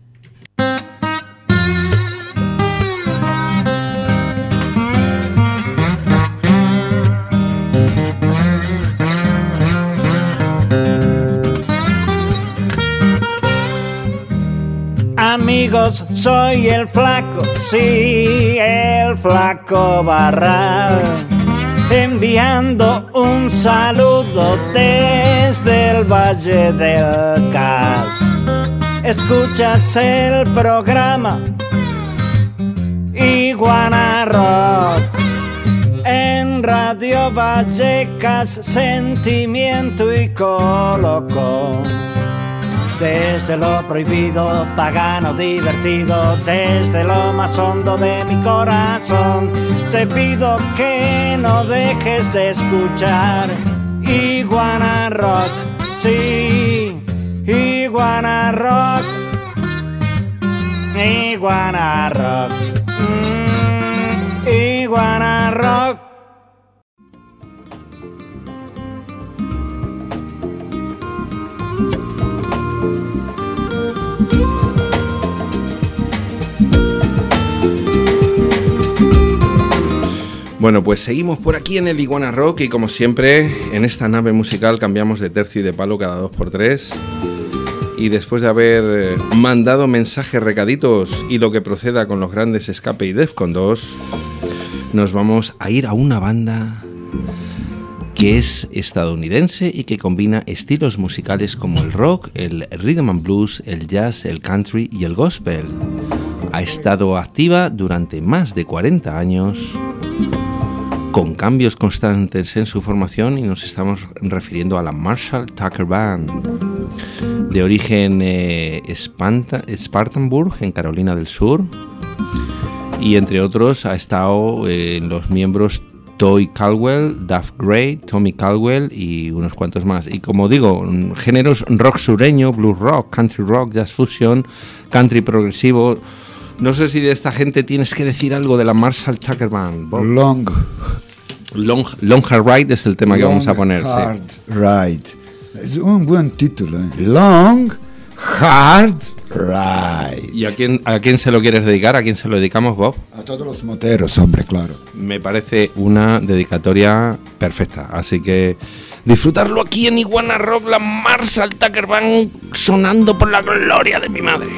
Amigos, soy el flaco, sí, el flaco Barral, enviando un saludo desde el Valle del Cas. Escuchas el programa Iguana Rock en Radio Vallecas, Sentimiento y Colocó. Desde lo prohibido, pagano, divertido, desde lo más hondo de mi corazón, te pido que no dejes de escuchar Iguana Rock, sí, Iguana Rock, Iguana Rock, mm, Iguana Rock. Bueno, pues seguimos por aquí en el Iguana Rock y como siempre en esta nave musical cambiamos de tercio y de palo cada dos por tres. Y después de haber mandado mensajes, recaditos y lo que proceda con los grandes Escape y Defcon dos, nos vamos a ir a una banda que es estadounidense y que combina estilos musicales como el rock, el rhythm and blues, el jazz, el country y el gospel. Ha estado activa durante más de cuarenta años, con cambios constantes en su formación, y nos estamos refiriendo a la Marshall Tucker Band, de origen eh, Spanta, Spartanburg, en Carolina del Sur, y entre otros ha estado eh, en los miembros Toy Caldwell, Duff Gray, Tommy Caldwell y unos cuantos más. Y como digo, géneros rock sureño, blues rock, country rock, jazz fusion, country progresivo. No sé si de esta gente tienes que decir algo de la Marshall Tucker Band, Bob. Long. Long, Long Hard Ride es el tema que Long vamos a poner. Hard sí. Ride. Es un buen título, ¿eh? Long Hard Ride. ¿Y a quién, a quién se lo quieres dedicar? ¿A quién se lo dedicamos, Bob? A todos los moteros, hombre, claro. Me parece una dedicatoria perfecta. Así que disfrutarlo aquí en Iguana Rock, la Marshall Tucker Band sonando por la gloria de mi madre.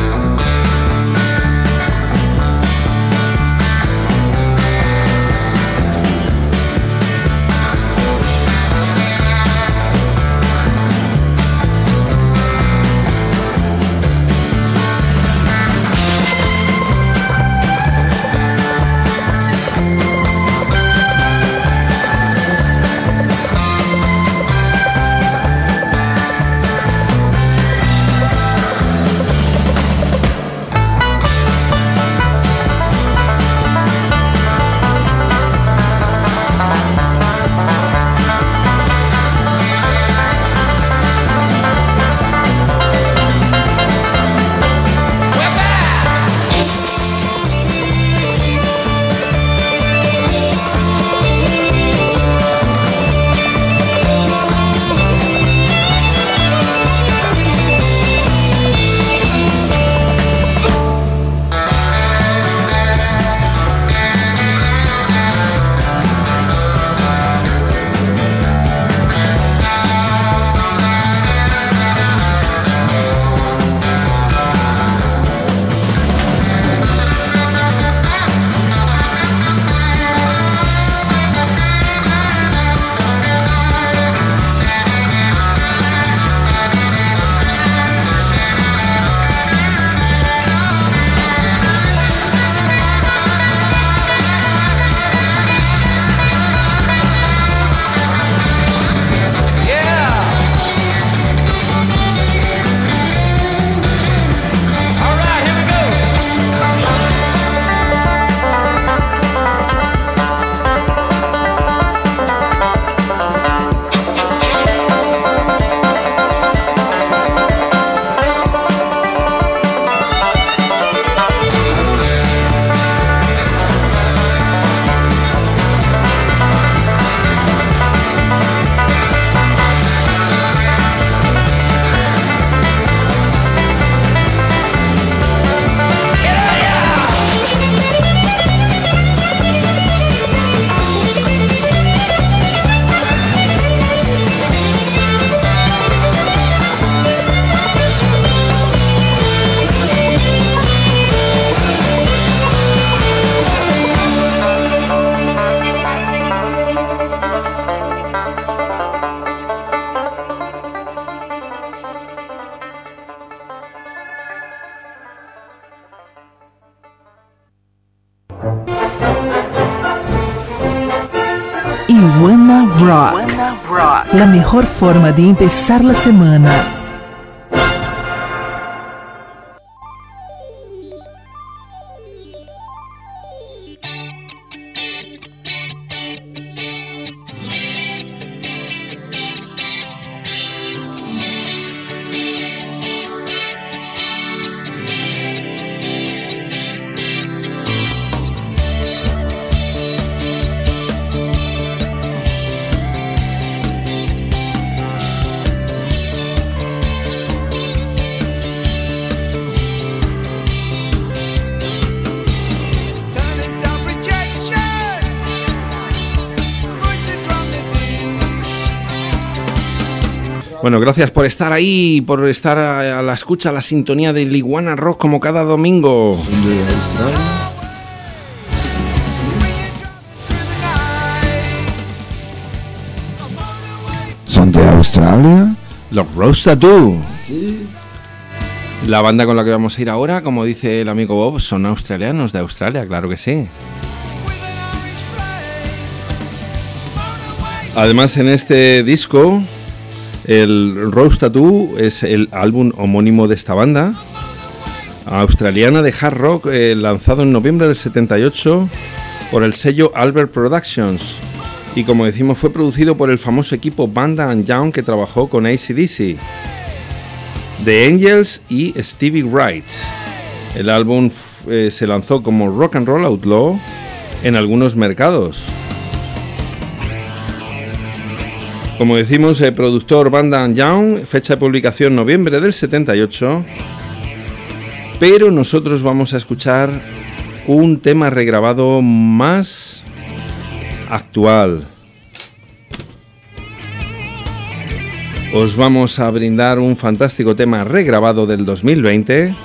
Iguana Rock. La mejor forma de empezar la semana. Bueno, gracias por estar ahí, por estar a, a la escucha, a la sintonía del Iguana Rock como cada domingo. ¿Son de Australia? Los Rose Tattoo. Sí. La banda con la que vamos a ir ahora, como dice el amigo Bob, son australianos de Australia, claro que sí. Además, en este disco, el Rose Tattoo es el álbum homónimo de esta banda australiana de hard rock, eh, lanzado en noviembre del setenta y ocho por el sello Albert Productions. Y como decimos, fue producido por el famoso equipo Banda and Young que trabajó con A C D C, The Angels y Stevie Wright. El álbum eh, se lanzó como Rock and Roll Outlaw en algunos mercados. Como decimos, el productor Banda and Young, fecha de publicación noviembre del setenta y ocho. Pero nosotros vamos a escuchar un tema regrabado más actual. Os vamos a brindar un fantástico tema regrabado del dos mil veinte,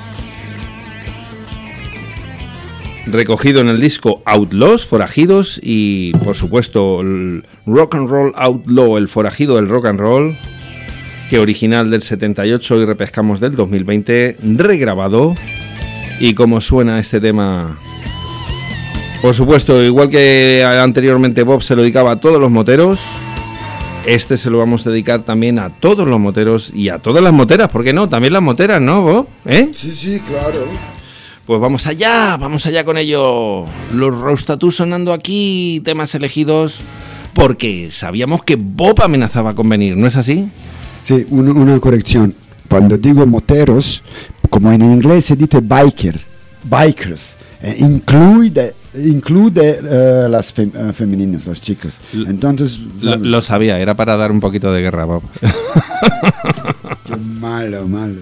recogido en el disco Outlaws, Forajidos, y por supuesto el Rock and Roll Outlaw, el forajido del rock and roll, que original del setenta y ocho y repescamos del dos mil veinte, regrabado. Y cómo suena este tema. Por supuesto, igual que anteriormente Bob se lo dedicaba a todos los moteros, este se lo vamos a dedicar también a todos los moteros y a todas las moteras, ¿por qué no? También las moteras, ¿no, Bob? ¿Eh? Sí, sí, claro. Pues vamos allá, vamos allá con ello. Los Rose Tattoo sonando aquí, temas elegidos porque sabíamos que Bob amenazaba con venir, ¿no es así? Sí, un, una corrección. Cuando digo moteros, como en inglés se dice biker, bikers, eh, incluye, incluye uh, las fem, uh, femeninas, las chicas. Entonces, lo, lo sabía, era para dar un poquito de guerra, Bob. Qué malo, malo.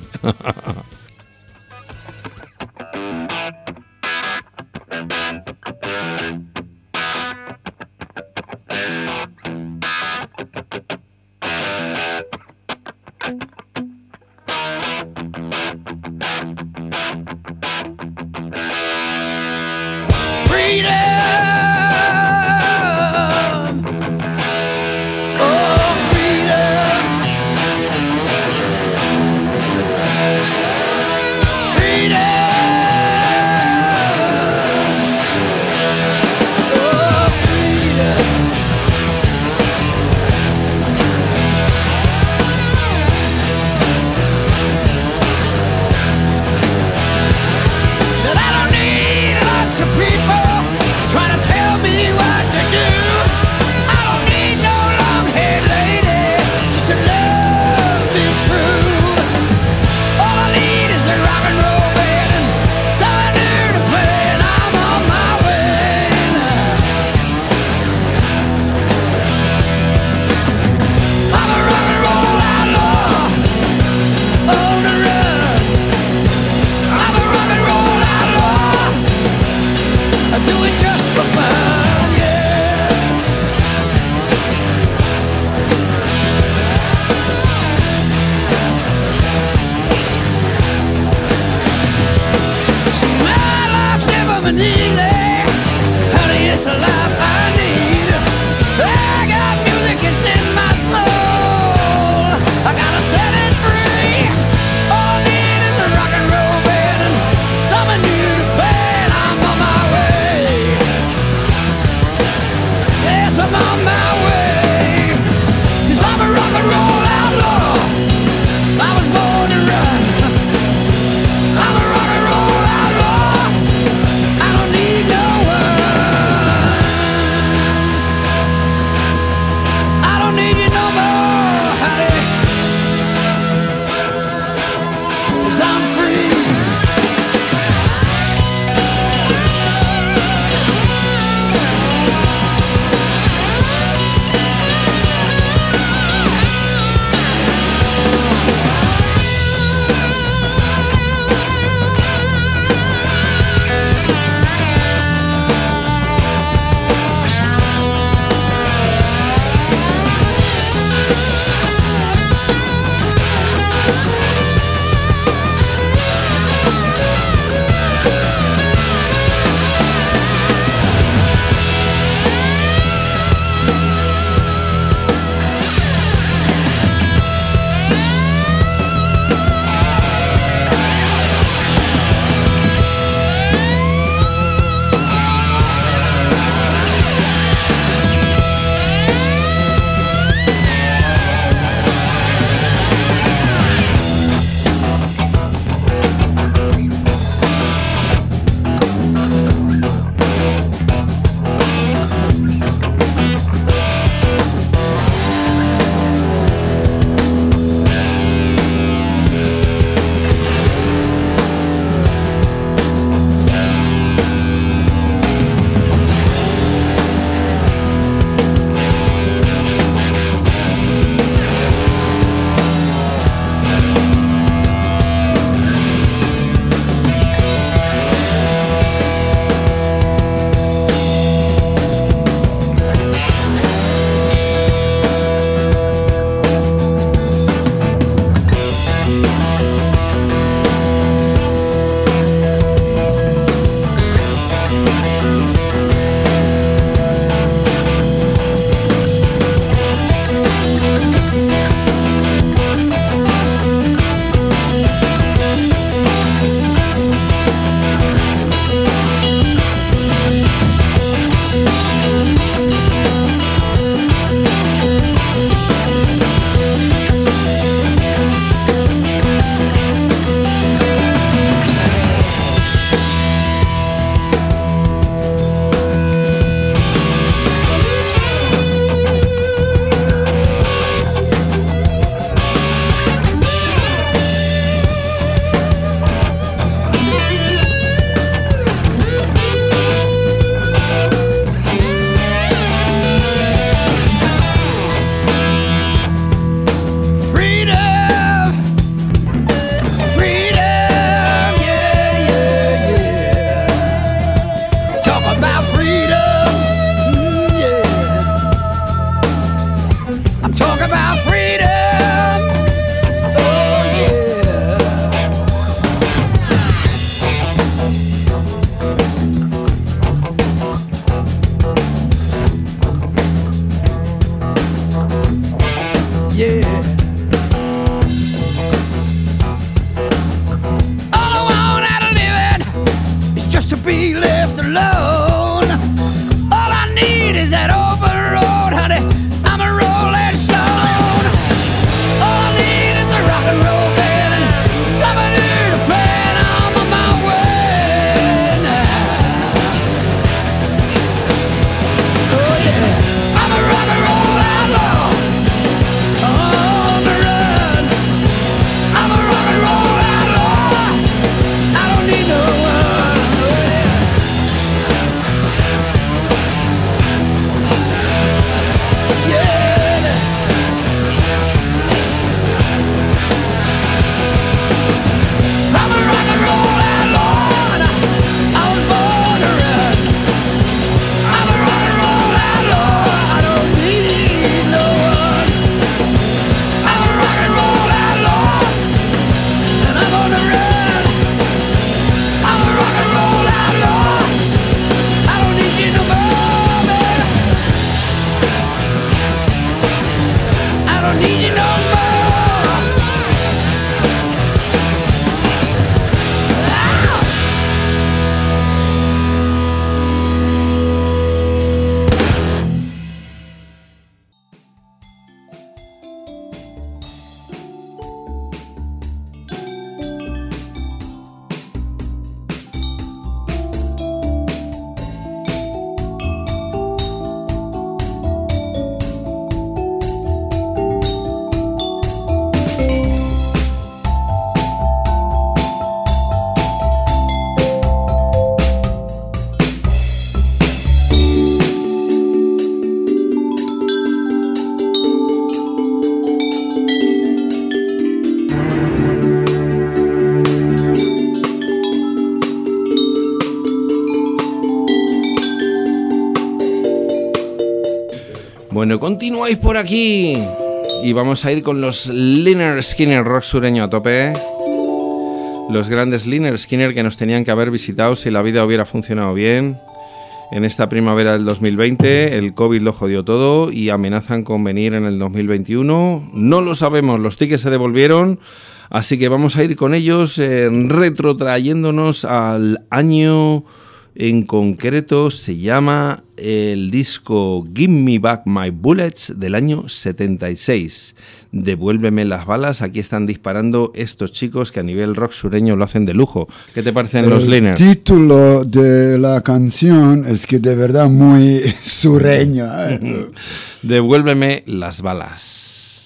Bueno, continuáis por aquí y vamos a ir con los Lynyrd Skynyrd rock sureño a tope. Los grandes Lynyrd Skynyrd que nos tenían que haber visitado si la vida hubiera funcionado bien. En esta primavera del dos mil veinte el COVID lo jodió todo y amenazan con venir en el dos mil veintiuno. No lo sabemos, los tickets se devolvieron, así que vamos a ir con ellos eh, retrotrayéndonos al año en concreto. Se llama el disco Give Me Back My Bullets del año setenta y seis. Devuélveme las balas. Aquí están disparando estos chicos que a nivel rock sureño lo hacen de lujo. ¿Qué te parecen los Lynyrd? El título de la canción es que de verdad muy sureño. ¿eh? Devuélveme las balas.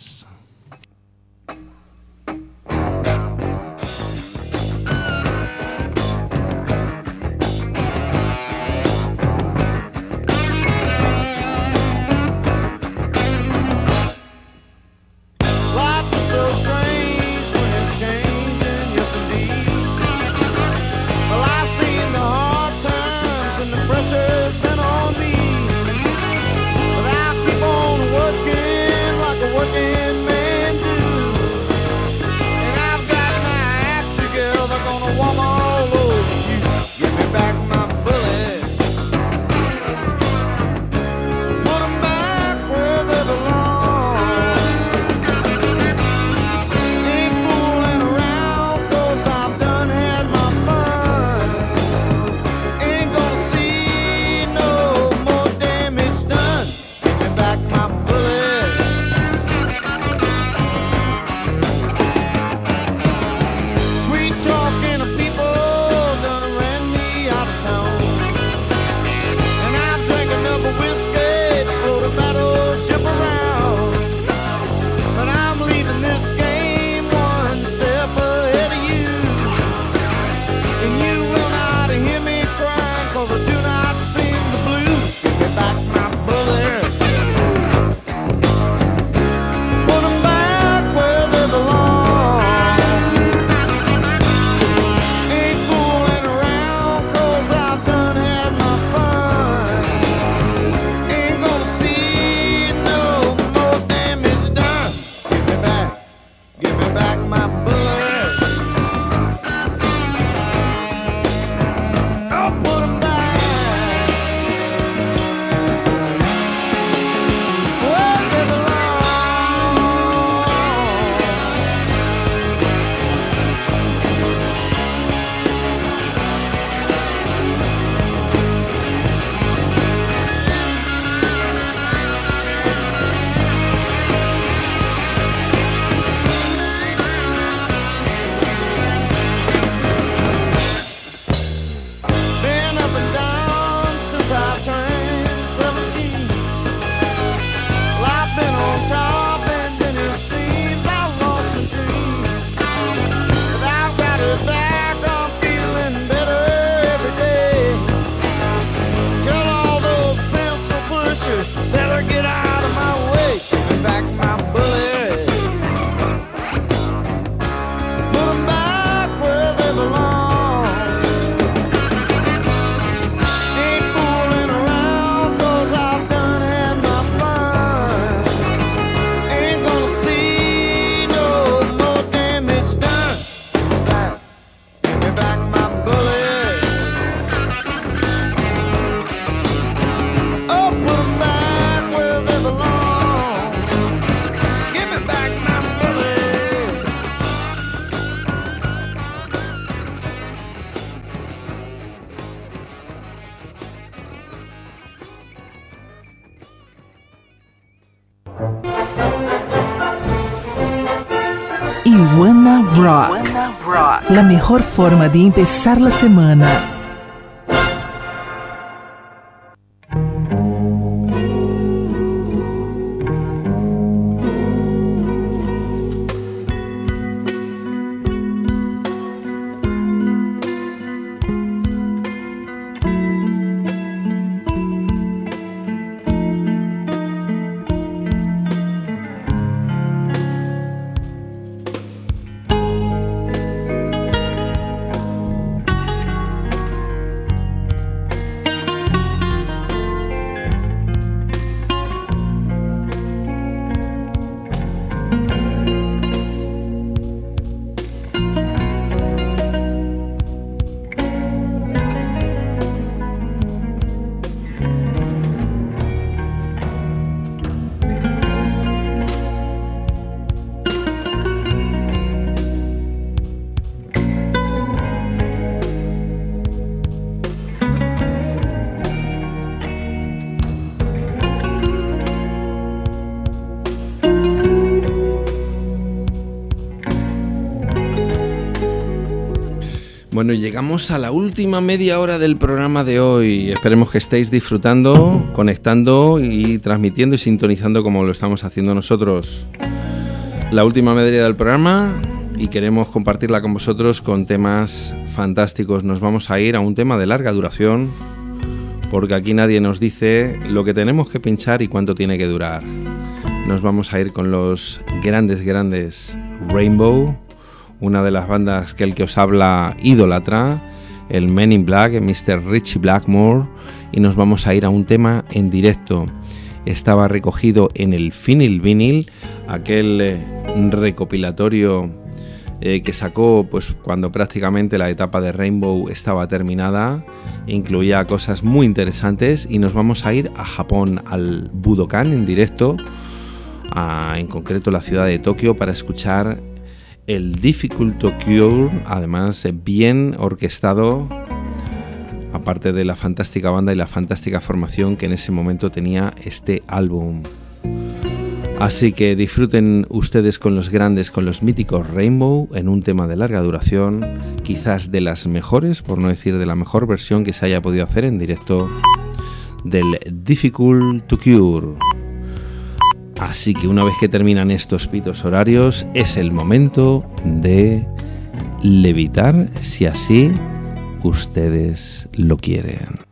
Iguana Rock. La mejor forma de empezar la semana. Bueno, llegamos a la última media hora del programa de hoy. Esperemos que estéis disfrutando, conectando y transmitiendo y sintonizando como lo estamos haciendo nosotros. La última media hora del programa y queremos compartirla con vosotros con temas fantásticos. Nos vamos a ir a un tema de larga duración porque aquí nadie nos dice lo que tenemos que pinchar y cuánto tiene que durar. Nos vamos a ir con los grandes, grandes Rainbow, una de las bandas que el que os habla idolatra, el Men in Black, mister Richie Blackmore, y nos vamos a ir a un tema en directo. Estaba recogido en el Vinyl Vinyl, aquel eh, recopilatorio eh, que sacó pues cuando prácticamente la etapa de Rainbow estaba terminada, incluía cosas muy interesantes, y nos vamos a ir a Japón, al Budokan en directo, a, en concreto la ciudad de Tokio, para escuchar el Difficult to Cure, además bien orquestado, aparte de la fantástica banda y la fantástica formación que en ese momento tenía este álbum. Así que disfruten ustedes con los grandes, con los míticos Rainbow, en un tema de larga duración, quizás de las mejores, por no decir de la mejor versión que se haya podido hacer en directo del Difficult to Cure. Así que una vez que terminan estos pitos horarios, es el momento de levitar, si así ustedes lo quieren.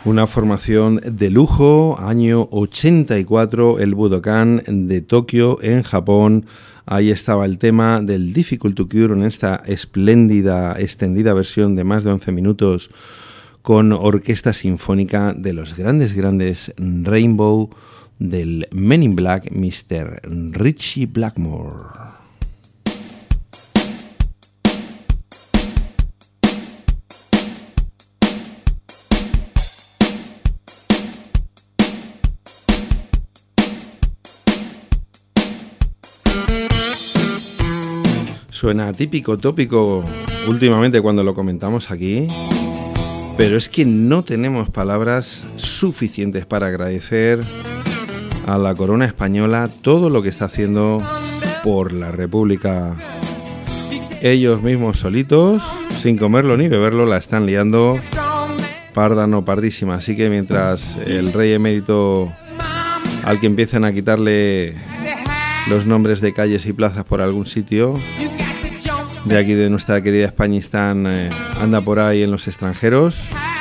Una formación de lujo, año ochenta y cuatro, el Budokan de Tokio, en Japón. Ahí estaba el tema del Difficult to Cure en esta espléndida, extendida versión de más de once minutos con orquesta sinfónica de los grandes, grandes Rainbow, del Men in Black, mister Ritchie Blackmore. Suena típico, tópico últimamente cuando lo comentamos aquí, pero es que no tenemos palabras suficientes para agradecer a la corona española todo lo que está haciendo por la República. Ellos mismos solitos, sin comerlo ni beberlo, la están liando parda no pardísima. Así que mientras el rey emérito, al que empiezan a quitarle los nombres de calles y plazas por algún sitio de aquí de nuestra querida Españistán, eh, anda por ahí en los extranjeros,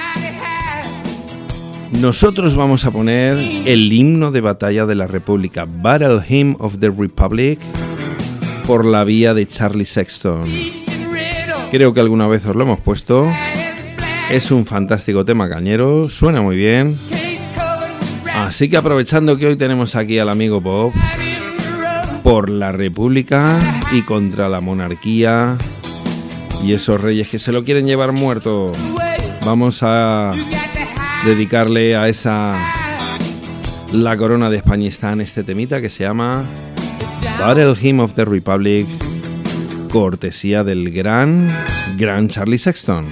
nosotros vamos a poner el himno de batalla de la República, Battle Hymn of the Republic, por la vía de Charlie Sexton. Creo que alguna vez os lo hemos puesto. Es un fantástico tema cañero, suena muy bien. Así que aprovechando que hoy tenemos aquí al amigo Bob, por la República y contra la monarquía y esos reyes que se lo quieren llevar muerto, vamos a dedicarle a esa la corona de Españistán este temita que se llama Battle Hymn of the Republic, cortesía del gran, gran Charlie Sexton.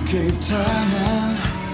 keep turning.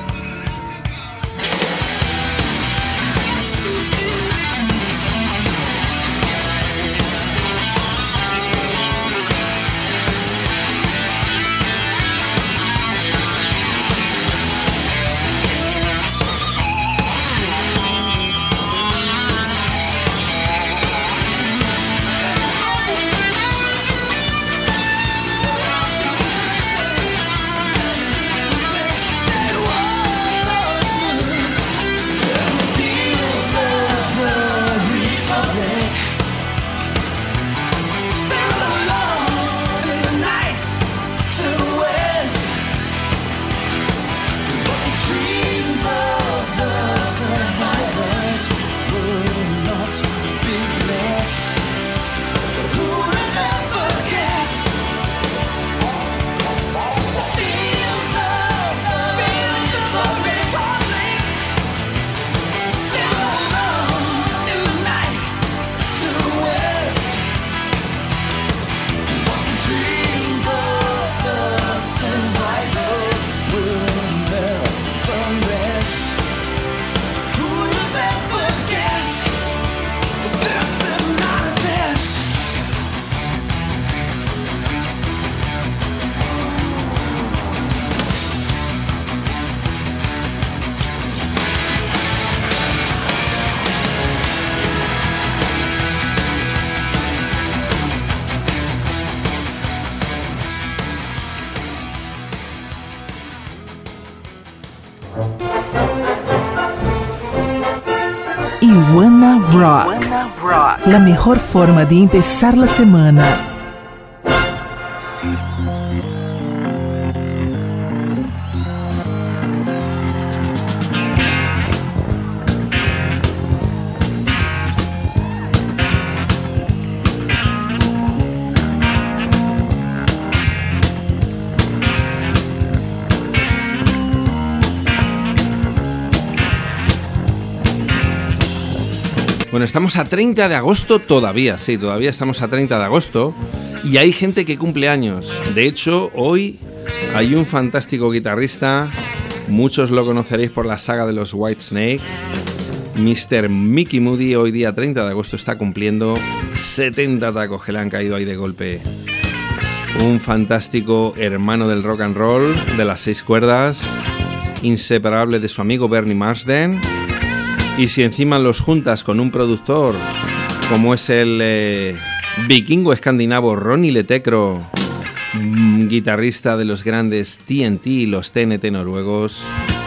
Iguana Rock, la mejor forma de empezar la semana. Bueno, estamos a treinta de agosto todavía, sí, todavía estamos a treinta de agosto y hay gente que cumple años. De hecho, hoy hay un fantástico guitarrista, muchos lo conoceréis por la saga de los Whitesnake, mister Mickey Moody. Hoy día treinta de agosto está cumpliendo setenta tacos que le han caído ahí de golpe. Un fantástico hermano del rock and roll, de las seis cuerdas, inseparable de su amigo Bernie Marsden. Y si encima los juntas con un productor como es el eh, vikingo escandinavo Ronnie Letecro, mmm, guitarrista de los grandes T N T y los T N T noruegos,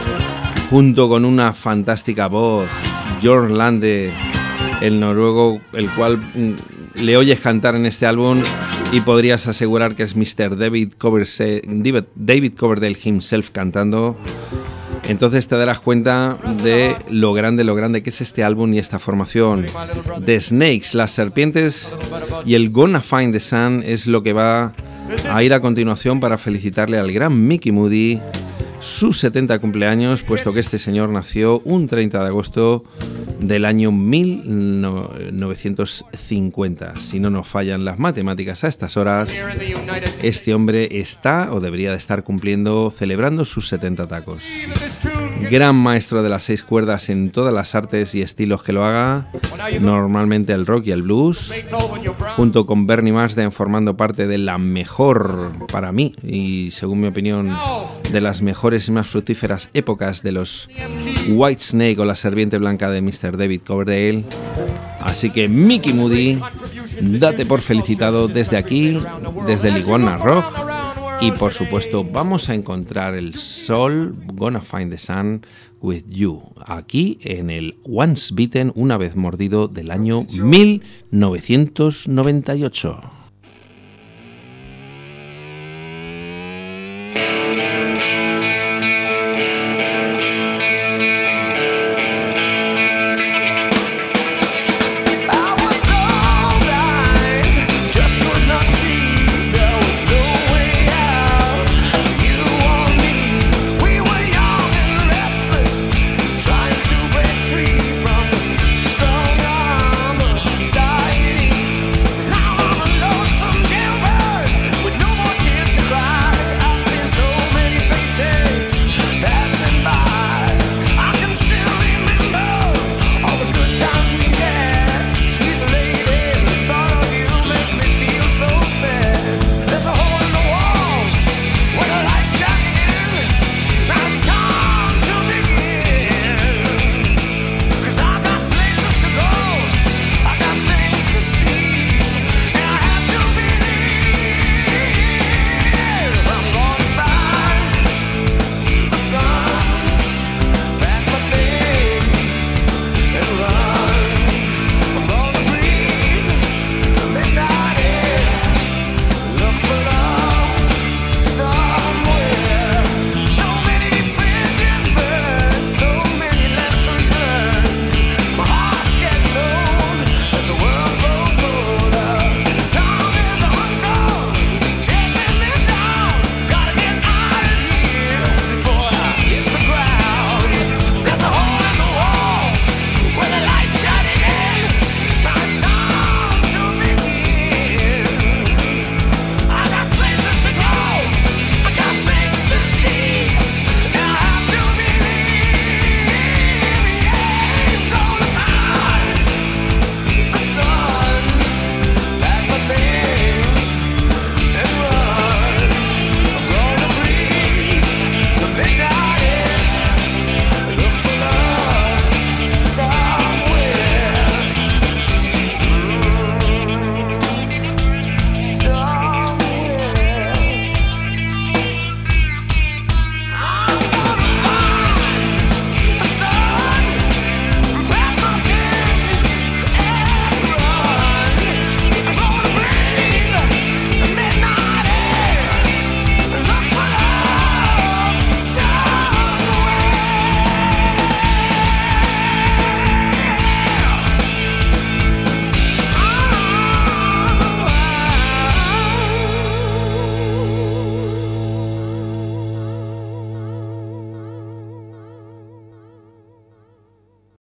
junto con una fantástica voz, Jørn Lande, el noruego, el cual mmm, le oyes cantar en este álbum y podrías asegurar que es mister David Coverdale, David Coverdale himself cantando. Entonces te darás cuenta de lo grande, lo grande que es este álbum y esta formación. The Snakes, las serpientes, y el Gonna Find the Sun es lo que va a ir a continuación para felicitarle al gran Mickey Moody sus setenta cumpleaños, puesto que este señor nació un treinta de agosto del año mil novecientos cincuenta. Si no nos fallan las matemáticas a estas horas, este hombre está o debería de estar cumpliendo, celebrando sus setenta tacos. Gran maestro de las seis cuerdas en todas las artes y estilos que lo haga, normalmente el rock y el blues, junto con Bernie Marsden formando parte de la mejor, para mí, y según mi opinión, de las mejores y más fructíferas épocas de los Whitesnake o la serpiente blanca de mister David Coverdale. Así que Mickey Moody, date por felicitado desde aquí, desde el Iguana Rock. Y por supuesto vamos a encontrar el sol, Gonna Find the Sun with You, aquí en el Once Bitten, una vez mordido, del año mil novecientos noventa y ocho. Now I'm alone.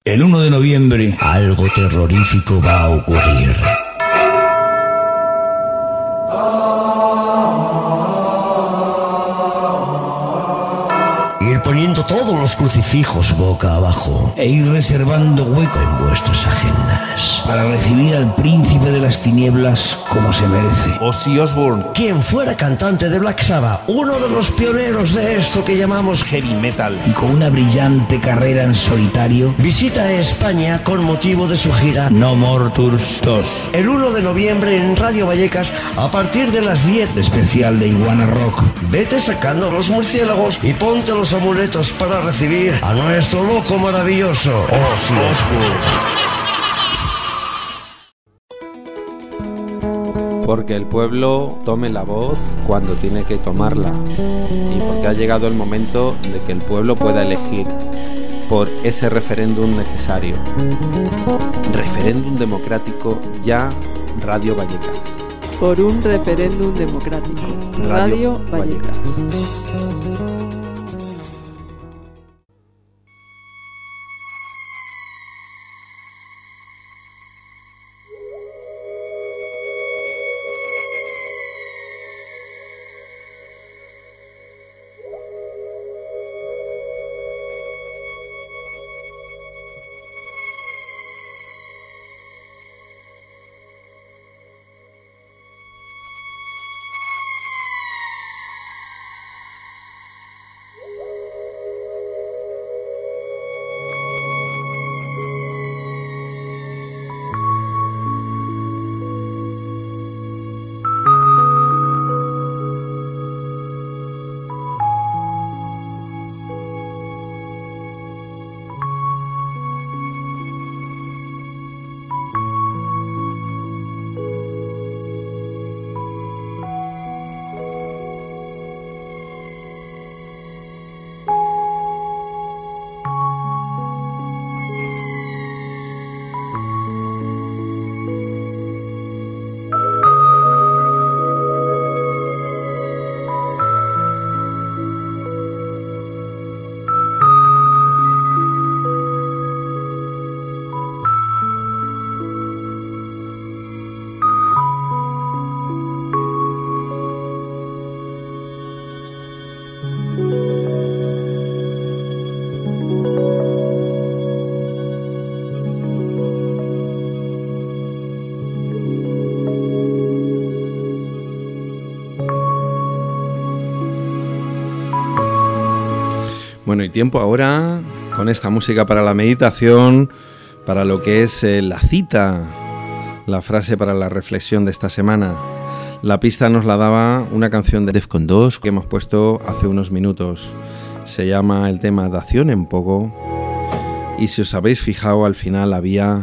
El uno de noviembre algo terrorífico va a ocurrir. Ir poniendo todos los crucifijos boca abajo e ir reservando hueco en vuestras agendas para recibir al príncipe de las tinieblas como se merece. Ozzy Osbourne, quien fuera cantante de Black Sabbath, uno de los pioneros de esto que llamamos heavy metal, y con una brillante carrera en solitario, visita España con motivo de su gira No More Tours dos. El uno de noviembre en Radio Vallecas a partir de las diez. Especial de Iguana Rock. Vete sacando los murciélagos y ponte los amuletos para recibir a nuestro loco maravilloso Ozzy Osbourne. Porque el pueblo tome la voz cuando tiene que tomarla, y porque ha llegado el momento de que el pueblo pueda elegir por ese referéndum necesario. Referéndum democrático ya, Radio Vallecas. Por un referéndum democrático, Radio, Radio Vallecas. Vallecas. Bueno, y tiempo ahora con esta música para la meditación, para lo que es eh, la cita, la frase para la reflexión de esta semana. La pista nos la daba una canción de Defcon dos que hemos puesto hace unos minutos. Se llama el tema Dación en Pogo, y si os habéis fijado al final había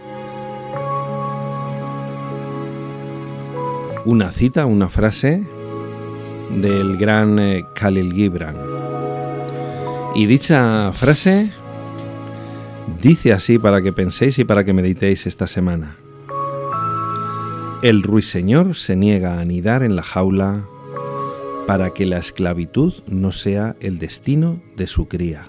una cita, una frase del gran eh, Khalil Gibran. Y dicha frase dice así, para que penséis y para que meditéis esta semana. El ruiseñor se niega a anidar en la jaula para que la esclavitud no sea el destino de su cría.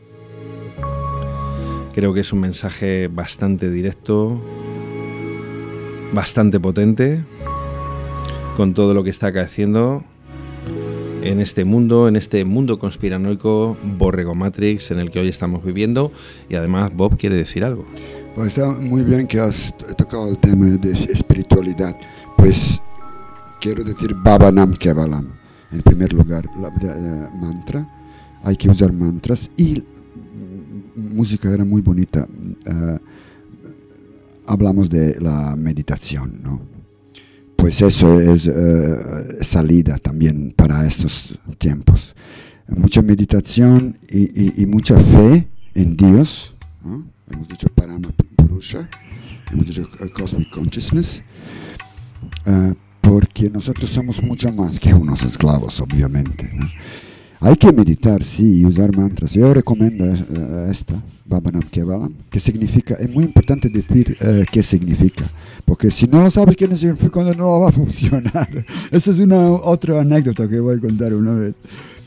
Creo que es un mensaje bastante directo, bastante potente, con todo lo que está acaeciendo en este mundo, en este mundo conspiranoico Borrego Matrix en el que hoy estamos viviendo. Y además Bob quiere decir algo. Pues está muy bien que has tocado el tema de espiritualidad. Pues quiero decir Baba Nam Kevalam. En primer lugar, la, la, la mantra. Hay que usar mantras. Y música era muy bonita. Uh, hablamos de la meditación, ¿no? Pues eso es uh, salida también para estos tiempos. Mucha meditación y, y, y mucha fe en Dios, ¿no? Hemos dicho Parama Purusha, hemos dicho uh, Cosmic Consciousness, uh, porque nosotros somos mucho más que unos esclavos, obviamente, ¿no? Hay que meditar, sí, y usar mantras. Yo recomiendo uh, esta, Baba Kevalam, que significa, es muy importante decir uh, qué significa, porque si no sabes qué significa, no va a funcionar. Esa es una otra anécdota que voy a contar una vez.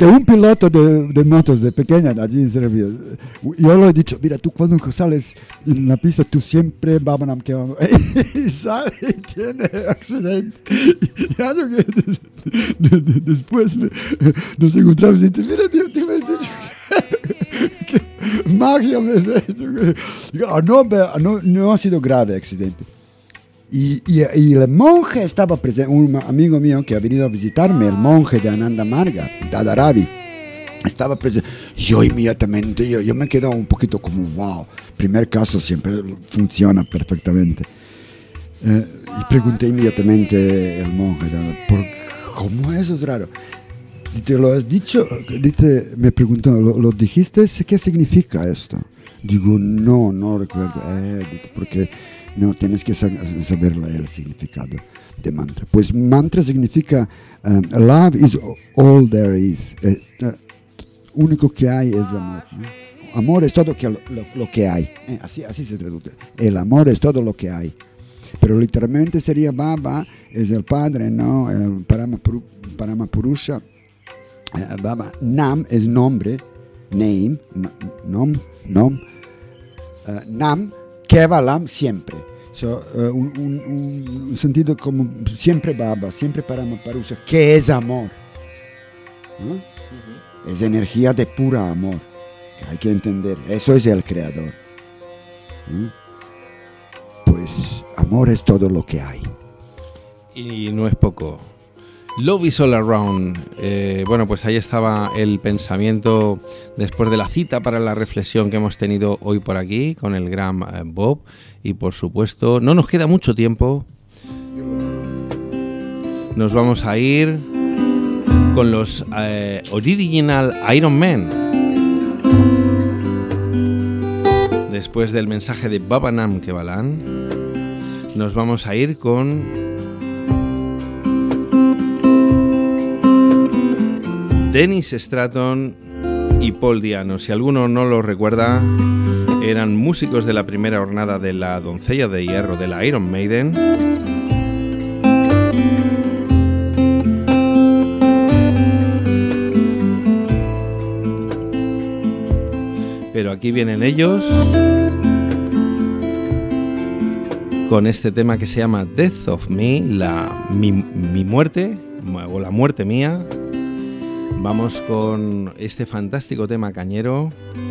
que un piloto de, de motos de pequeña allí en Serbia, yo le he dicho, mira, tú cuando sales en la pista, tú siempre Babanam que vamos, y sale y tiene accidente. Y algo que de, de, después me, nos encontramos y dice, mira, tío, tú me has dicho que, que magia me has hecho. No, no, no ha sido grave accidente. Y, y, y el monje estaba presente, un amigo mío que ha venido a visitarme, el monje de Ananda Marga, Dadaravi, estaba presente. Yo inmediatamente, yo, yo me quedo un poquito como, wow, primer caso siempre funciona perfectamente. Eh, y pregunté inmediatamente al monje, ¿por, ¿cómo eso es raro? Dice, ¿lo has dicho? Dice, me preguntó, ¿lo, ¿lo dijiste? ¿Qué significa esto? Digo, no, no recuerdo. Eh, dice, porque... No, tienes que saber el significado de mantra. Pues mantra significa um, love is all there is. Eh, uh, único que hay es amor. ¿no? Amor es todo que lo, lo, lo que hay. Eh, así, así se traduce. El amor es todo lo que hay. Pero literalmente sería Baba, es el padre, ¿no? El Paramapurusha. Eh, Baba. Nam es nombre. Name. No, nom. Nom. Uh, nam. Kevalam siempre. So, uh, un, un, un sentido como siempre Baba, siempre Paramapurusha, que es amor. ¿No? Uh-huh. Es energía de pura amor. Que hay que entender. Eso es el creador. ¿No? Pues amor es todo lo que hay. Y no es poco. Love is all around. Eh, bueno, pues ahí estaba el pensamiento después de la cita para la reflexión que hemos tenido hoy por aquí con el gran eh, Bob. Y por supuesto, no nos queda mucho tiempo. Nos vamos a ir con los eh, Original Iron Man. Después del mensaje de Babanam Kevalam, nos vamos a ir con Dennis Stratton y Paul Di'Anno. Si alguno no lo recuerda, eran músicos de la primera jornada de la Doncella de Hierro de la Iron Maiden. Pero aquí vienen ellos con este tema que se llama Death of Me, la, mi, mi muerte o la muerte mía. Vamos con este fantástico tema cañero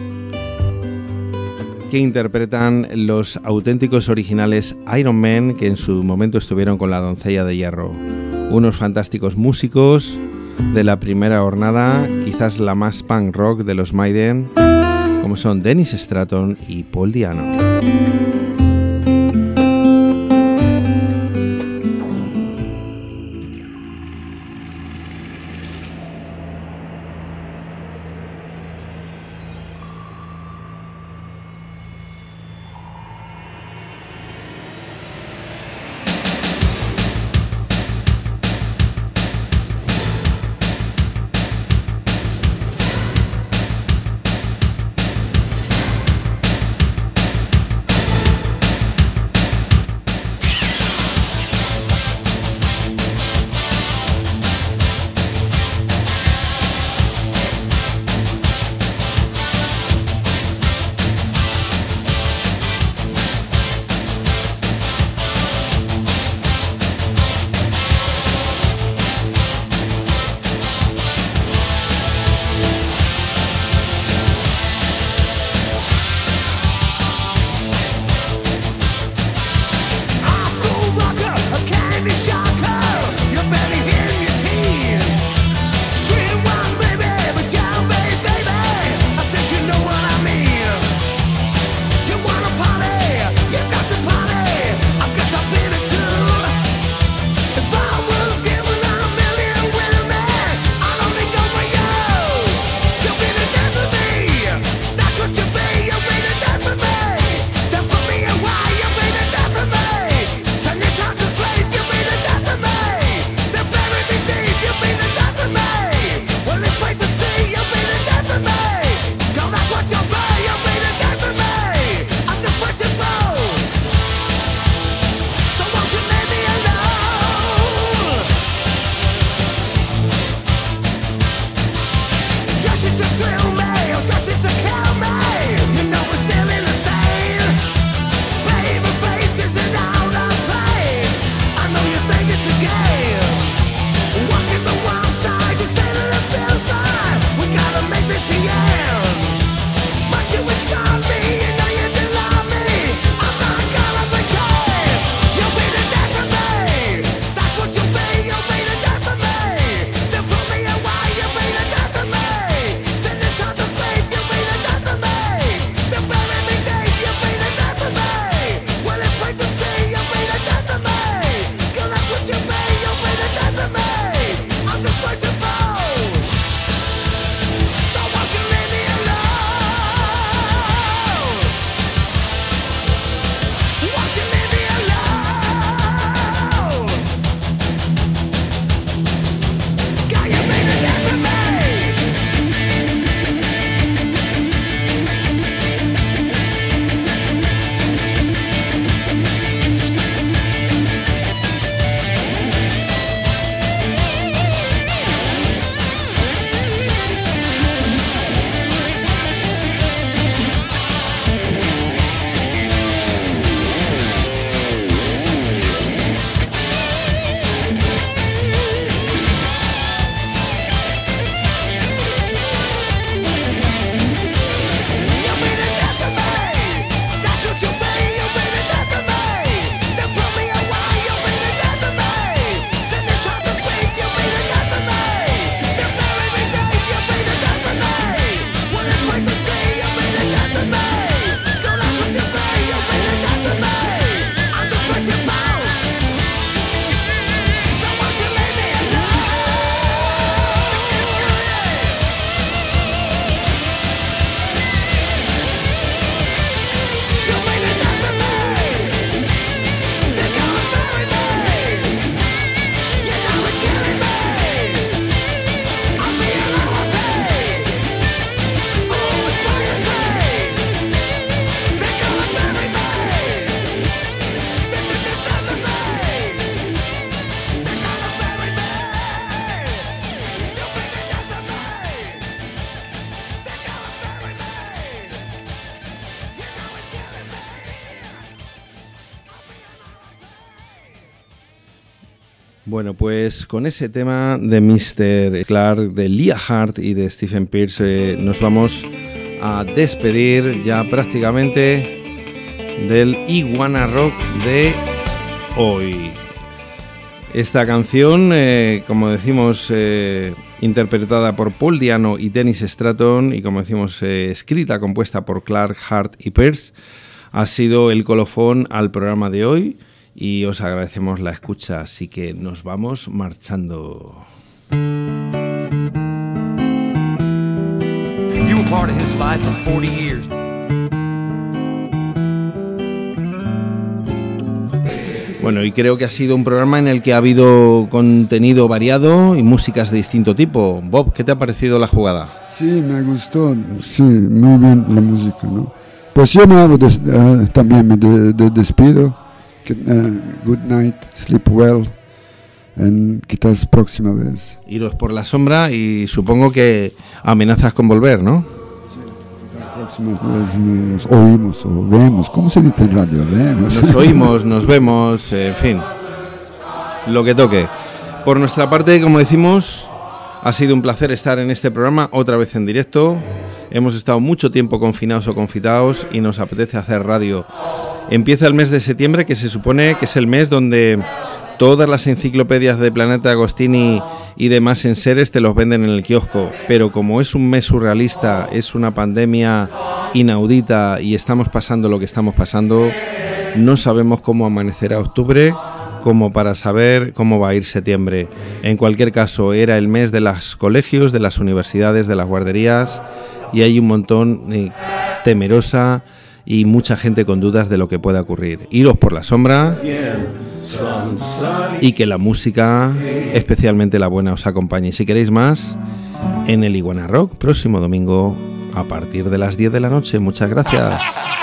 que interpretan los auténticos originales Iron Man que en su momento estuvieron con la Doncella de Hierro. Unos fantásticos músicos de la primera jornada, quizás la más punk rock de los Maiden, como son Dennis Stratton y Paul Di'Anno. Bueno, pues con ese tema de mister Clark, de Leah Hart y de Stephen Pierce eh, nos vamos a despedir ya prácticamente del Iguana Rock de hoy. Esta canción, eh, como decimos, eh, interpretada por Paul Diano y Dennis Stratton y como decimos, eh, escrita, compuesta por Clark, Hart y Pierce, ha sido el colofón al programa de hoy. Y os agradecemos la escucha, así que nos vamos marchando. You were part of his life for forty years. Bueno, y creo que ha sido un programa en el que ha habido contenido variado y músicas de distinto tipo. Bob, ¿qué te ha parecido la jugada? Sí, me gustó, sí, muy bien la música, ¿no? Pues yo me hago des- uh, también me de- de- despido. Uh, good night, sleep well, and quizás próxima vez. Iros por la sombra y supongo que amenazas con volver, ¿no? Sí, próxima vez nos oímos o vemos, ¿cómo se dice en radio? Vemos. Nos oímos, nos vemos, en fin, lo que toque. Por nuestra parte, como decimos, ha sido un placer estar en este programa otra vez en directo. Hemos estado mucho tiempo confinados o confitados y nos apetece hacer radio. Empieza el mes de septiembre, que se supone que es el mes donde todas las enciclopedias de Planeta Agostini y demás enseres te los venden en el kiosco. Pero como es un mes surrealista, es una pandemia inaudita y estamos pasando lo que estamos pasando, no sabemos cómo amanecerá octubre como para saber cómo va a ir septiembre. En cualquier caso, era el mes de los colegios, de las universidades, de las guarderías y hay un montón eh, temerosa y mucha gente con dudas de lo que pueda ocurrir. Iros por la sombra y que la música, especialmente la buena, os acompañe. Y si queréis más, en el Iguana Rock, próximo domingo a partir de las diez de la noche. Muchas gracias.